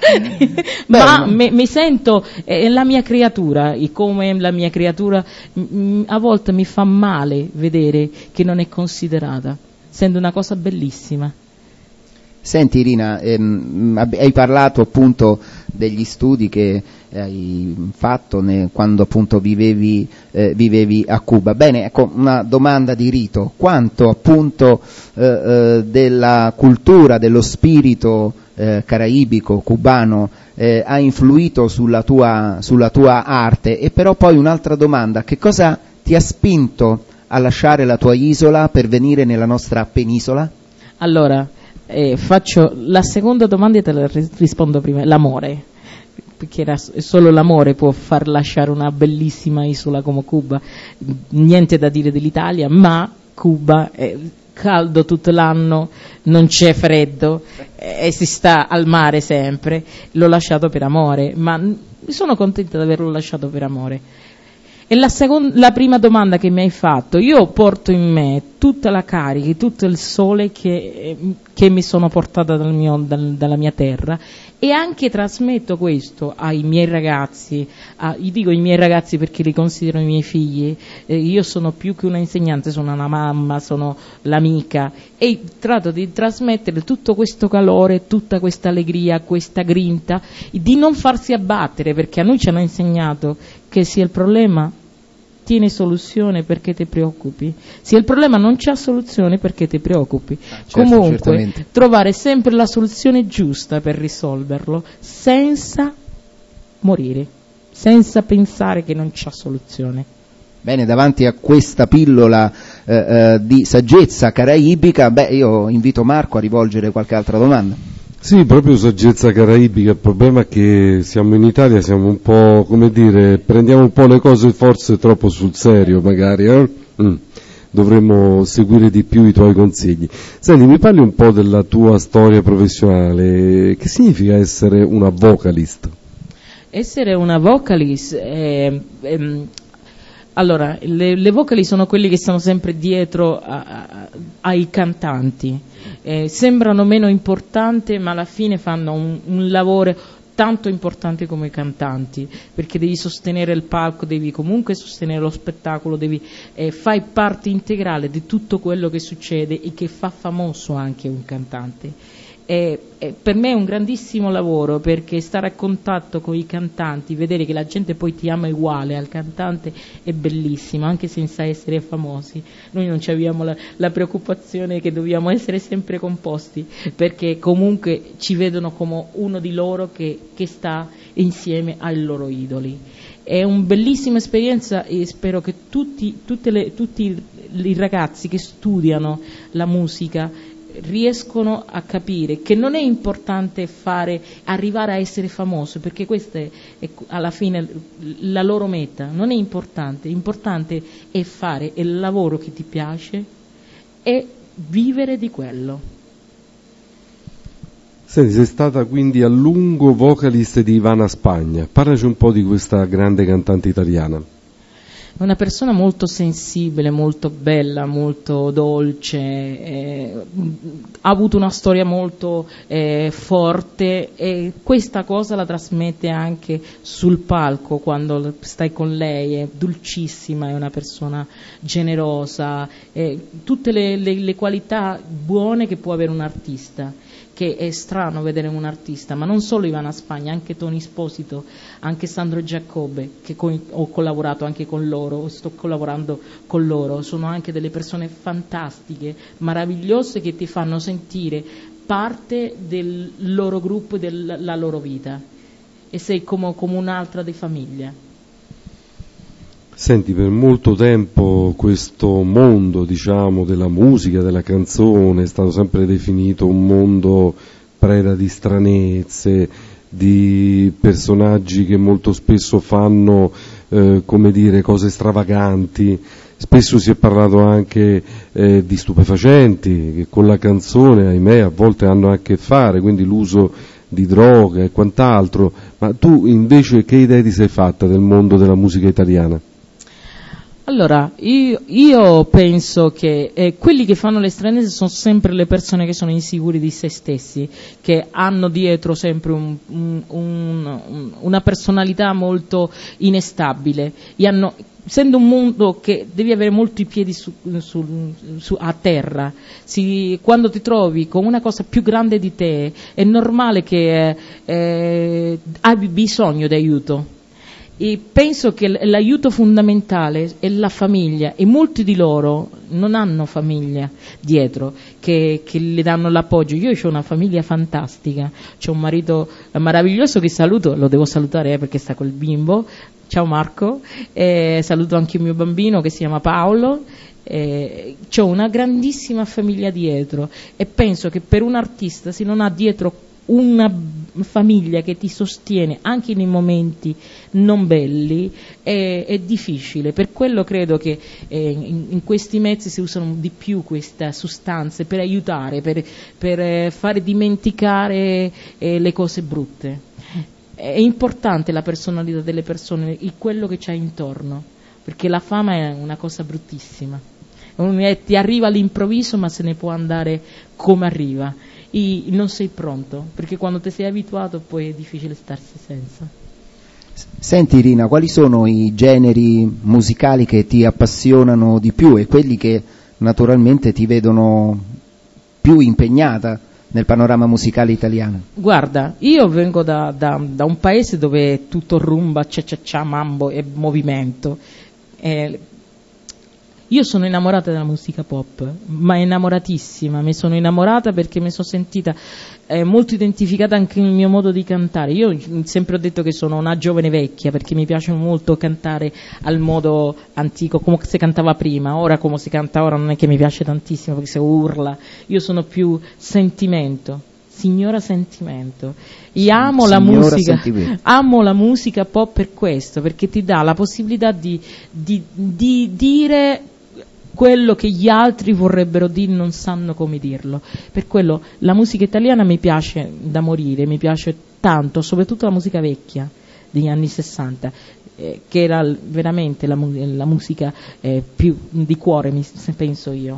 Ma mi sento la mia creatura, e come la mia creatura a volte mi fa male vedere che non è considerata, essendo una cosa bellissima. Senti Irina, hai parlato appunto degli studi che hai fatto quando appunto vivevi a Cuba. Bene, ecco, una domanda di rito: quanto appunto della cultura, dello spirito caraibico, cubano ha influito sulla tua arte? E però poi un'altra domanda: che cosa ti ha spinto a lasciare la tua isola per venire nella nostra penisola? Allora, faccio la seconda domanda e te la rispondo prima. L'amore, perché solo l'amore può far lasciare una bellissima isola come Cuba. Niente da dire dell'Italia, ma Cuba è caldo tutto l'anno, non c'è freddo e si sta al mare sempre. L'ho lasciato per amore, ma sono contenta di averlo lasciato per amore. E la prima domanda che mi hai fatto: io porto in me tutta la carica, tutto il sole che mi sono portata dalla mia terra, e anche trasmetto questo ai miei ragazzi. Io dico i miei ragazzi perché li considero i miei figli. Io sono più che una insegnante, sono una mamma, sono l'amica, e tratto di trasmettere tutto questo calore, tutta questa allegria, questa grinta, di non farsi abbattere, perché a noi ci hanno insegnato che se il problema tiene soluzione, perché ti preoccupi? Se il problema non c'ha soluzione, perché ti preoccupi? Certo, Comunque, certamente. trovare sempre la soluzione giusta per risolverlo, senza morire, senza pensare che non c'ha soluzione. Bene, davanti a questa pillola di saggezza caraibica, io invito Marco a rivolgere qualche altra domanda. Sì, proprio saggezza caraibica. Il problema è che siamo in Italia, siamo un po', come dire, prendiamo un po' le cose forse troppo sul serio, magari, dovremmo seguire di più i tuoi consigli. Senti, mi parli un po' della tua storia professionale. Che significa essere una vocalist? Essere una vocalist allora, le vocali sono quelli che stanno sempre dietro ai cantanti. Sembrano meno importanti, ma alla fine fanno un lavoro tanto importante come i cantanti, perché devi sostenere il palco, devi comunque sostenere lo spettacolo, fai parte integrale di tutto quello che succede e che fa famoso anche un cantante. Per me è un grandissimo lavoro, perché stare a contatto con i cantanti, vedere che la gente poi ti ama uguale al cantante, è bellissimo, anche senza essere famosi. Noi non abbiamo la preoccupazione che dobbiamo essere sempre composti, perché comunque ci vedono come uno di loro che sta insieme ai loro idoli. È una bellissima esperienza, e spero che tutti i ragazzi che studiano la musica riescono a capire che non è importante arrivare a essere famoso, perché questa è alla fine la loro meta. Non è importante è fare il lavoro che ti piace e vivere di quello. Senti, sei stata quindi a lungo vocalist di Ivana Spagna. Parlaci un po' di questa grande cantante italiana. È una persona molto sensibile, molto bella, molto dolce, ha avuto una storia molto forte, e questa cosa la trasmette anche sul palco quando stai con lei. È dolcissima, è una persona generosa, tutte le qualità buone che può avere un artista. Che è strano vedere un artista, ma non solo Ivana Spagna, anche Tony Esposito, anche Sandro Giacobbe, che ho collaborato anche con loro, sto collaborando con loro. Sono anche delle persone fantastiche, meravigliose, che ti fanno sentire parte del loro gruppo, della loro vita, e sei come un'altra di famiglia. Senti, per molto tempo questo mondo, diciamo, della musica, della canzone è stato sempre definito un mondo preda di stranezze, di personaggi che molto spesso fanno, come dire, cose stravaganti. Spesso si è parlato anche di stupefacenti, che con la canzone, ahimè, a volte hanno a che fare, quindi l'uso di droga e quant'altro. Ma tu invece che idea ti sei fatta del mondo della musica italiana? Allora, io penso che quelli che fanno le stranezze sono sempre le persone che sono insicuri di se stessi, che hanno dietro sempre una personalità molto instabile. Essendo un mondo che devi avere molti piedi a terra, quando ti trovi con una cosa più grande di te, è normale che hai bisogno di aiuto. E penso che l'aiuto fondamentale è la famiglia, e molti di loro non hanno famiglia dietro che le danno l'appoggio. Io ho una famiglia fantastica, c'ho un marito meraviglioso che saluto, lo devo salutare perché sta col bimbo. Ciao Marco, saluto anche il mio bambino che si chiama Paolo. C'ho una grandissima famiglia dietro, e penso che per un artista, se non ha dietro una famiglia che ti sostiene anche nei momenti non belli, è difficile. Per quello credo che in questi mezzi si usano di più queste sostanze per aiutare, per fare dimenticare le cose brutte. È importante la personalità delle persone, quello che c'hai intorno, perché la fama è una cosa bruttissima. Ti arriva all'improvviso, ma se ne può andare come arriva. Non sei pronto, perché quando ti sei abituato poi è difficile starsi senza. Senti Irina, quali sono i generi musicali che ti appassionano di più e quelli che naturalmente ti vedono più impegnata nel panorama musicale italiano? Guarda, io vengo da un paese dove è tutto rumba, cia-cia-cia, mambo e movimento. Io sono innamorata della musica pop, ma innamoratissima. Mi sono innamorata perché mi sono sentita molto identificata anche nel mio modo di cantare. Io sempre ho detto che sono una giovane vecchia, perché mi piace molto cantare al modo antico, come si cantava prima. Ora come si canta ora non è che mi piace tantissimo, perché si urla. Io sono più sentimento, signora sentimento. Io amo la musica, amo la musica pop per questo, perché ti dà la possibilità di dire quello che gli altri vorrebbero dire, non sanno come dirlo. Per quello la musica italiana mi piace da morire, mi piace tanto, soprattutto la musica vecchia degli anni 60, che era veramente la musica più di cuore, penso io.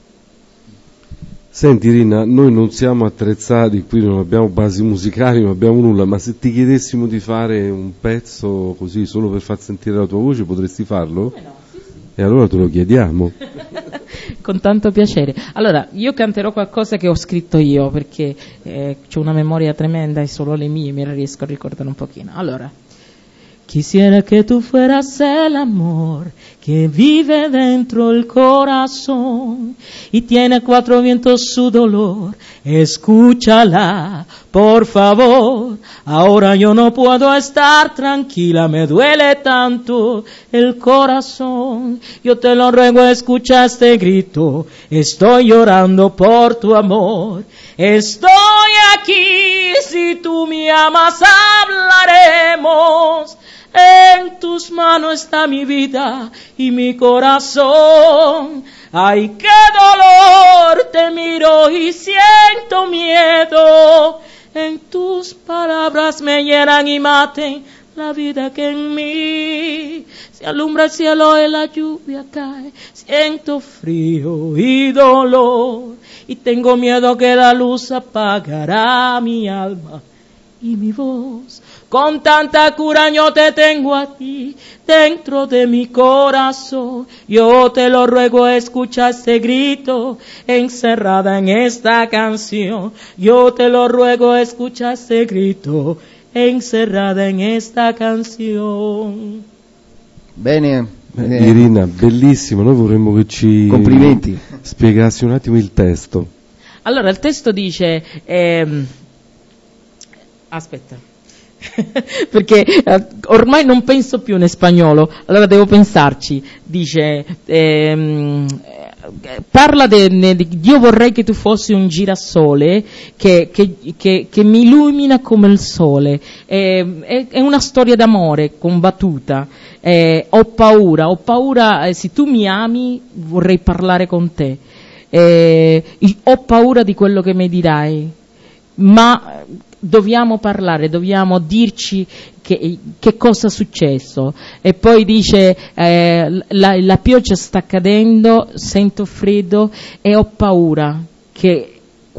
Senti Irina, noi non siamo attrezzati, qui non abbiamo basi musicali, non abbiamo nulla, ma se ti chiedessimo di fare un pezzo così solo per far sentire la tua voce, potresti farlo? No. E allora te lo chiediamo. Con tanto piacere. Allora, io canterò qualcosa che ho scritto io, perché ho una memoria tremenda e solo le mie me le riesco a ricordare un pochino. Allora, quisiera que tú fueras el amor que vive dentro el corazón y tiene 4 vientos su dolor. Escúchala, por favor. Ahora yo no puedo estar tranquila, me duele tanto el corazón. Yo te lo ruego, escucha este grito. Estoy llorando por tu amor. Estoy aquí, si tú me amas hablaremos. En tus manos está mi vida y mi corazón. Ay, qué dolor, te miro y siento miedo. En tus palabras me hieran y maten la vida que en mí. Se alumbra el cielo y la lluvia cae. Siento frío y dolor. Y tengo miedo que la luz apagará mi alma y mi voz. Con tanta cura yo te tengo a ti dentro de mi corazón. Yo te lo ruego, escucha este grito encerrada en esta canción. Yo te lo ruego, escucha este grito encerrada en esta canción. Bene. Irina, bellissimo, noi vorremmo che ci complimenti spiegassi un attimo il testo. Allora, il testo dice aspetta. perché ormai non penso più in spagnolo, allora devo pensarci. Dice parla io vorrei che tu fossi un girasole che mi illumina come il sole. È una storia d'amore combattuta. Ho paura, se tu mi ami vorrei parlare con te. Ho paura di quello che mi dirai, ma dobbiamo parlare, dobbiamo dirci che cosa è successo. E poi dice la pioggia sta cadendo, sento freddo e ho paura che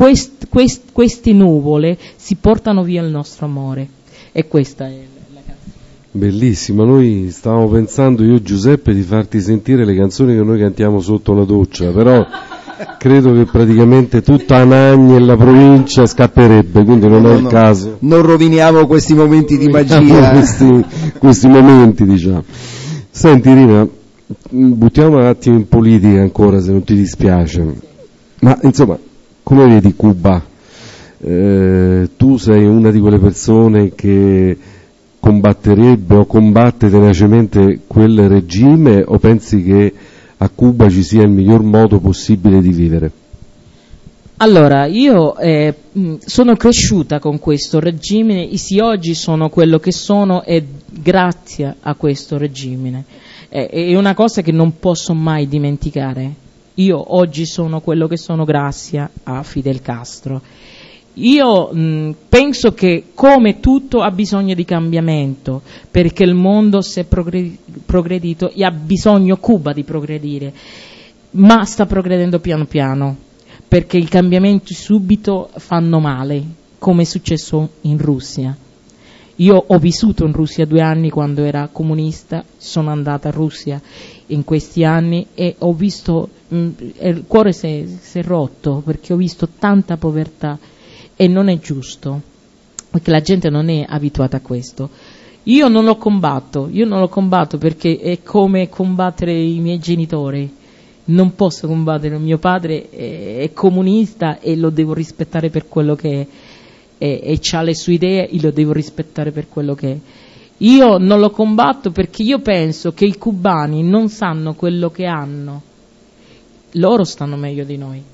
queste nuvole si portano via il nostro amore. E questa è la canzone. Bellissima. Noi stavamo pensando, io e Giuseppe, di farti sentire le canzoni che noi cantiamo sotto la doccia, però credo che praticamente tutta Anagni e la provincia scapperebbe, quindi non è il caso. Non roviniamo questi momenti di magia. questi momenti, diciamo. Senti Rina, buttiamo un attimo in politica ancora, se non ti dispiace. Ma insomma, come vedi Cuba? Tu sei una di quelle persone che combatterebbe o combatte tenacemente quel regime, o pensi che a Cuba ci sia il miglior modo possibile di vivere? Allora, io sono cresciuta con questo regime e sì, oggi sono quello che sono e grazie a questo regime. È una cosa che non posso mai dimenticare. Io oggi sono quello che sono grazie a Fidel Castro. Io penso che come tutto ha bisogno di cambiamento, perché il mondo si è progredito e ha bisogno Cuba di progredire, ma sta progredendo piano piano, perché i cambiamenti subito fanno male, come è successo in Russia. Io ho vissuto in Russia 2 anni quando era comunista, sono andata a Russia in questi anni e ho visto, il cuore si è rotto perché ho visto tanta povertà. E non è giusto, perché la gente non è abituata a questo. Io non lo combatto perché è come combattere i miei genitori. Non posso combattere, mio padre è comunista e lo devo rispettare per quello che è, e c'ha le sue idee e lo devo rispettare per quello che è. Io non lo combatto perché io penso che i cubani non sanno quello che hanno, loro stanno meglio di noi.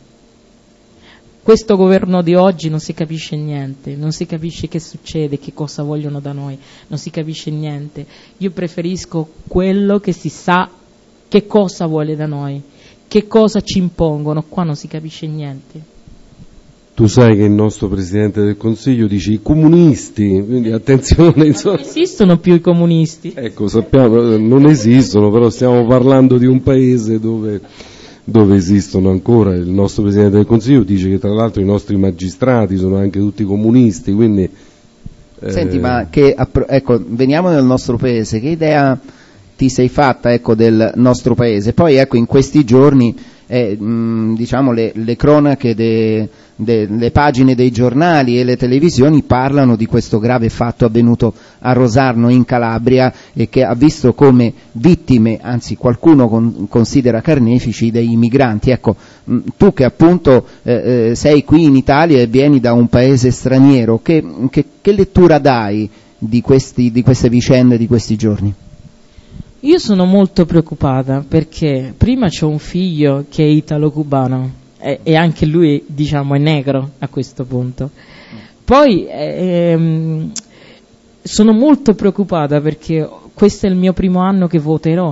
Questo governo di oggi non si capisce niente, non si capisce che succede, che cosa vogliono da noi, non si capisce niente. Io preferisco quello che si sa che cosa vuole da noi, che cosa ci impongono, qua non si capisce niente. Tu sai che il nostro Presidente del Consiglio dice i comunisti, quindi attenzione. Insomma. Non esistono più i comunisti. Ecco, sappiamo, non esistono, però stiamo parlando di un paese dove esistono ancora. Il nostro Presidente del Consiglio dice che tra l'altro i nostri magistrati sono anche tutti comunisti, quindi Senti, ma ecco, veniamo nel nostro paese, che idea ti sei fatta, ecco, del nostro paese? Poi ecco, in questi giorni diciamo le cronache le pagine dei giornali e le televisioni parlano di questo grave fatto avvenuto a Rosarno in Calabria e che ha visto come vittime, anzi qualcuno considera carnefici, dei migranti. Ecco, tu che appunto sei qui in Italia e vieni da un paese straniero, che lettura dai di queste vicende di questi giorni? Io sono molto preoccupata perché prima c'ho un figlio che è italo-cubano e anche lui, diciamo, è negro a questo punto. Poi sono molto preoccupata perché questo è il mio primo anno che voterò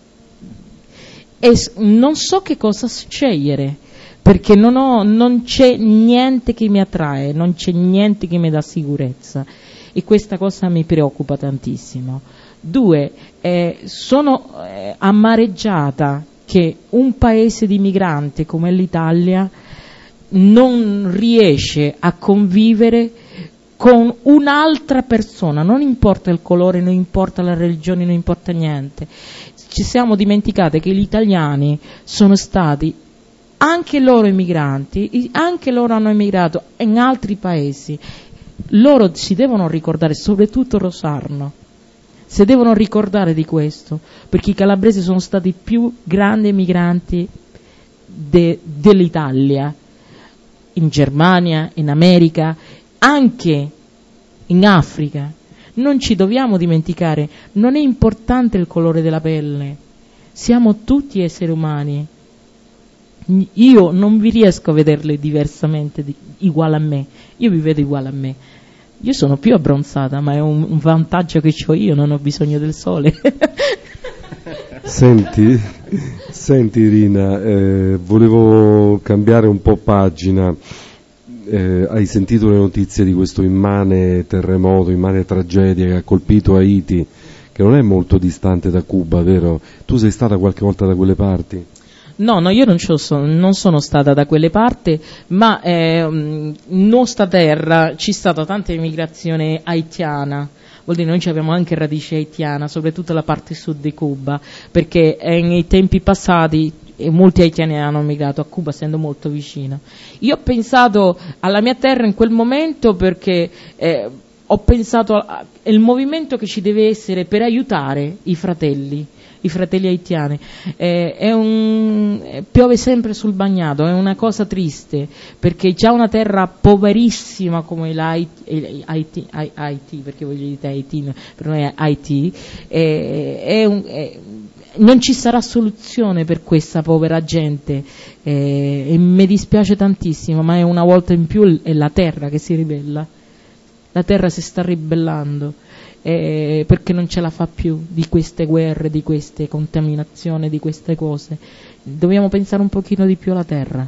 e non so che cosa scegliere, perché non c'è niente che mi attrae, non c'è niente che mi dà sicurezza e questa cosa mi preoccupa tantissimo. 2, sono amareggiata che un paese di migranti come l'Italia non riesce a convivere con un'altra persona, non importa il colore, non importa la religione, non importa niente. Ci siamo dimenticati che gli italiani sono stati anche loro immigranti, anche loro hanno emigrato in altri paesi. Loro si devono ricordare, soprattutto Rosarno, si devono ricordare di questo, perché i calabresi sono stati i più grandi emigranti dell'Italia, in Germania, in America, anche in Africa. non ci dobbiamo dimenticare, non è importante il colore della pelle, siamo tutti esseri umani. Io non vi riesco a vederle diversamente, uguale a me, io vi vedo uguale a me. Io sono più abbronzata, ma è un vantaggio che ho io, non ho bisogno del sole. Senti Irina, volevo cambiare un po' pagina. Hai sentito le notizie di questo immane terremoto, immane tragedia che ha colpito Haiti, che non è molto distante da Cuba, vero? Tu sei stata qualche volta da quelle parti? No, io non sono stata da quelle parti, ma in nostra terra c'è stata tanta immigrazione haitiana. Vuol dire noi abbiamo anche radice haitiana, soprattutto la parte sud di Cuba, perché nei tempi passati molti haitiani hanno migrato a Cuba, essendo molto vicina. Io ho pensato alla mia terra in quel momento perché ho pensato al movimento che ci deve essere per aiutare i fratelli haitiani. Piove sempre sul bagnato, è una cosa triste, perché già una terra poverissima come l'Haiti, perché voglio dire Haiti, per noi è Haiti, non ci sarà soluzione per questa povera gente, e mi dispiace tantissimo, ma è una volta in più è la terra che si ribella, la terra si sta ribellando. Perché non ce la fa più di queste guerre, di queste contaminazioni, di queste cose. Dobbiamo pensare un pochino di più alla terra.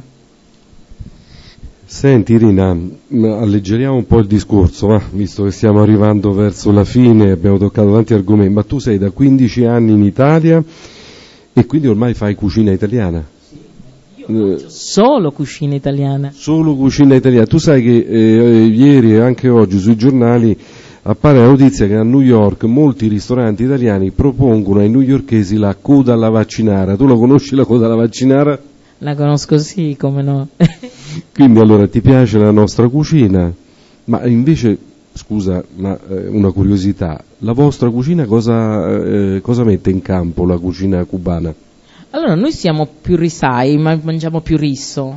Senti Irina, alleggeriamo un po' il discorso, va? Visto che stiamo arrivando verso la fine, abbiamo toccato tanti argomenti, ma tu sei da 15 anni in Italia e quindi ormai fai cucina italiana. Io faccio solo cucina italiana. Solo cucina italiana. Tu sai che ieri e anche oggi sui giornali appare la notizia che a New York molti ristoranti italiani propongono ai newyorkesi la coda alla vaccinara. Tu la conosci la coda alla vaccinara? La conosco, sì, come no. Quindi allora ti piace la nostra cucina, ma invece, scusa, ma una curiosità, la vostra cucina cosa mette in campo la cucina cubana? Allora, noi siamo più risai, ma mangiamo più riso,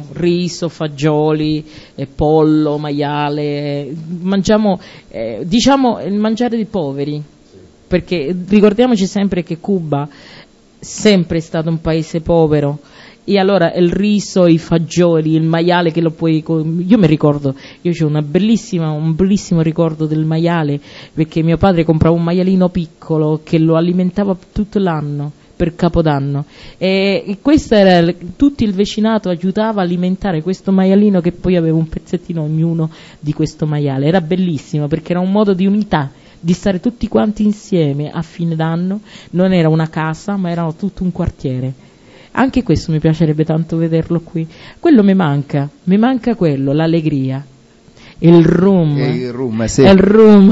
fagioli, pollo, maiale, mangiamo, diciamo, il mangiare dei poveri, perché ricordiamoci sempre che Cuba sempre è stato un paese povero, e allora il riso, i fagioli, il maiale che lo puoi... Io mi ricordo, io c'ho un bellissimo ricordo del maiale, perché mio padre comprava un maialino piccolo che lo alimentava tutto l'anno, per Capodanno, e questo era, tutto il vicinato aiutava a alimentare questo maialino, che poi aveva un pezzettino ognuno di questo maiale. Era bellissimo perché era un modo di unità, di stare tutti quanti insieme a fine d'anno, non era una casa ma era tutto un quartiere. Anche questo mi piacerebbe tanto vederlo qui. Quello mi manca quello, l'allegria, il rum, sì. Il rum.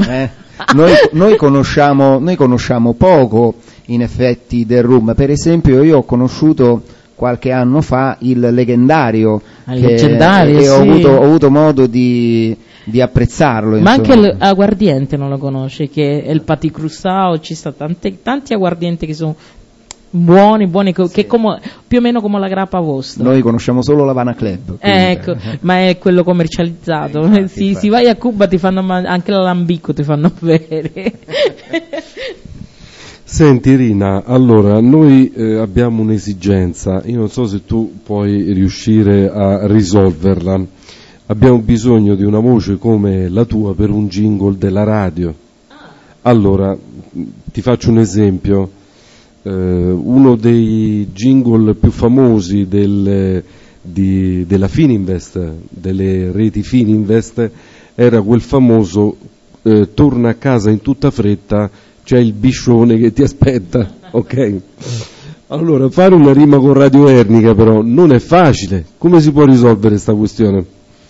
Noi conosciamo poco in effetti del rum. Per esempio io ho conosciuto qualche anno fa il leggendario, e sì. ho avuto modo di apprezzarlo, ma insomma. anche l'aguardiente non lo conosce, che è il Pati Cruzao. Ci sono tanti aguardienti che sono buoni, sì. Che come, più o meno come la grappa vostra. Noi conosciamo solo l'Havana Club, ecco, ma è quello commercializzato. Infatti. Si vai a Cuba ti fanno anche l'alambico ti fanno bere. Senti Irina, allora noi abbiamo un'esigenza, io non so se tu puoi riuscire a risolverla. Abbiamo bisogno di una voce come la tua per un jingle della radio. Allora, ti faccio un esempio. Uno dei jingle più famosi della Fininvest, delle reti Fininvest, era quel famoso torna a casa in tutta fretta, c'è il biscione che ti aspetta, ok? Allora, fare una rima con Radio Ernica però non è facile. Come si può risolvere questa questione?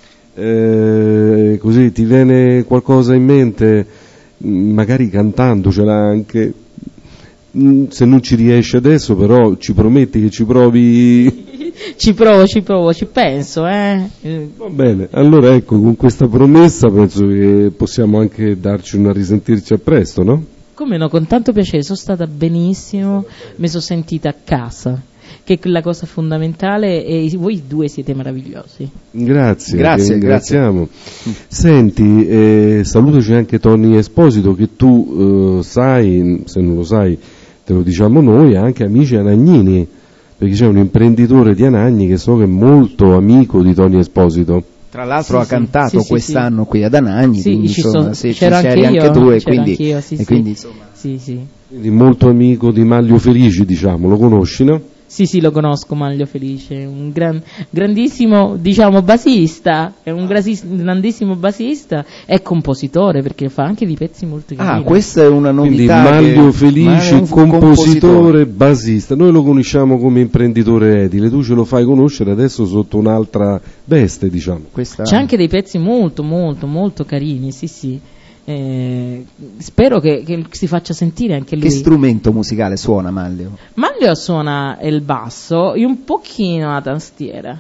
Così ti viene qualcosa in mente, magari cantandocela anche. Se non ci riesce adesso, però ci prometti che ci provi? Ci provo, ci penso, Va bene, allora ecco, con questa promessa penso che possiamo anche darci una risentirci a presto, no? Come no, con tanto piacere, sono stata benissimo, mi sono sentita a casa. che è la cosa fondamentale, e voi due siete meravigliosi. Grazie, ringraziamo. Senti, salutaci anche Tony Esposito, che tu sai, se non lo sai te lo diciamo noi, anche amici anagnini, perché c'è un imprenditore di Anagni che so che è molto amico di Tony Esposito. Tra l'altro ha cantato quest'anno qui ad Anagni, quindi insomma, c'eri anche tu, e quindi insomma. Quindi molto amico di Maglio Felici, diciamo, lo conosci, no? Sì, lo conosco, Maglio Felice, un grandissimo, diciamo, basista, è un grandissimo basista e compositore, perché fa anche di pezzi molto carini. Questa è una novità. Quindi Maglio Felice, compositore, basista. Noi lo conosciamo come imprenditore edile, tu ce lo fai conoscere adesso sotto un'altra veste, diciamo. C'è anche dei pezzi molto, molto, molto carini, sì. Spero che si faccia sentire anche lui. Che strumento musicale suona Maglio? Maglio suona il basso e un pochino la tastiera.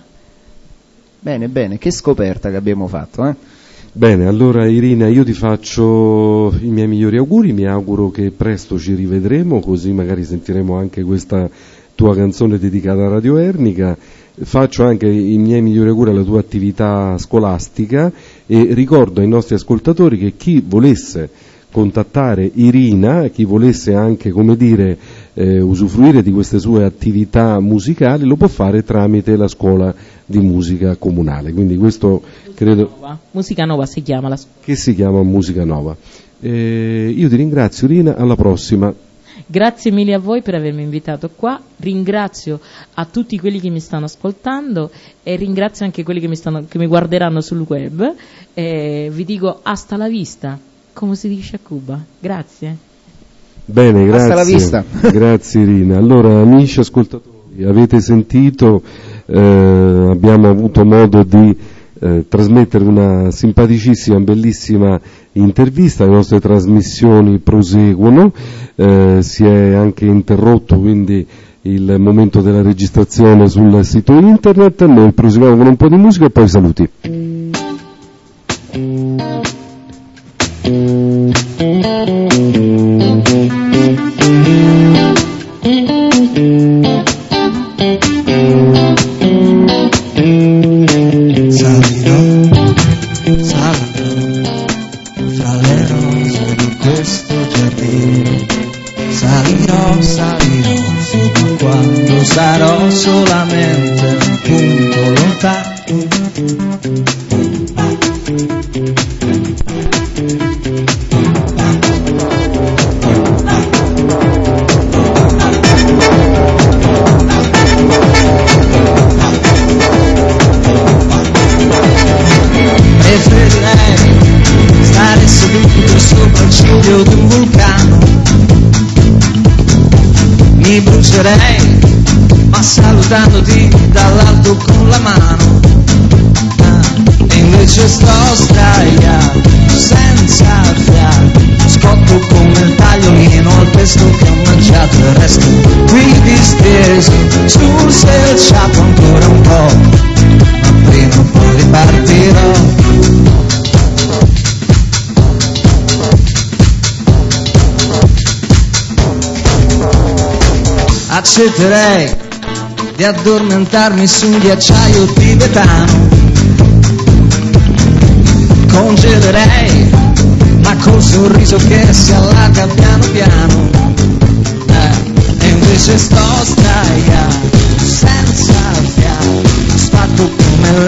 Bene, che scoperta che abbiamo fatto, Bene, allora Irina, io ti faccio i miei migliori auguri, mi auguro che presto ci rivedremo, così magari sentiremo anche questa tua canzone dedicata a Radio Ernica. Faccio anche i miei migliori auguri alla tua attività scolastica e ricordo ai nostri ascoltatori che chi volesse contattare Irina, chi volesse anche, come dire, usufruire di queste sue attività musicali, lo può fare tramite la scuola di musica comunale. Quindi questo credo Musica Nova si chiama che si chiama Musica Nova. Io ti ringrazio Irina, alla prossima. Grazie mille a voi per avermi invitato qua, ringrazio a tutti quelli che mi stanno ascoltando e ringrazio anche quelli che mi guarderanno sul web, vi dico hasta la vista, come si dice a Cuba. Grazie. Bene, grazie. Hasta la vista. Grazie Irina. Allora, amici ascoltatori, avete sentito, abbiamo avuto modo di trasmettere una simpaticissima, bellissima intervista, le nostre trasmissioni proseguono, si è anche interrotto quindi il momento della registrazione sul sito internet, noi proseguiamo con un po' di musica e poi saluti. Sarò solamente un punto lontano. Preferirei stare seduto sopra il ciglio di un vulcano. Mi brucerei ma salutandoti dall'alto con la mano, e invece sto sdraiato senza fiato, scotto come il tagliolino al pesto che ho mangiato e resto qui disteso sul selciato ancora un po', ma prima o poi ripartirò. Accetterei di addormentarmi su un ghiacciaio tibetano, congelerei ma col sorriso che si allarga piano piano, e invece sto sdraiato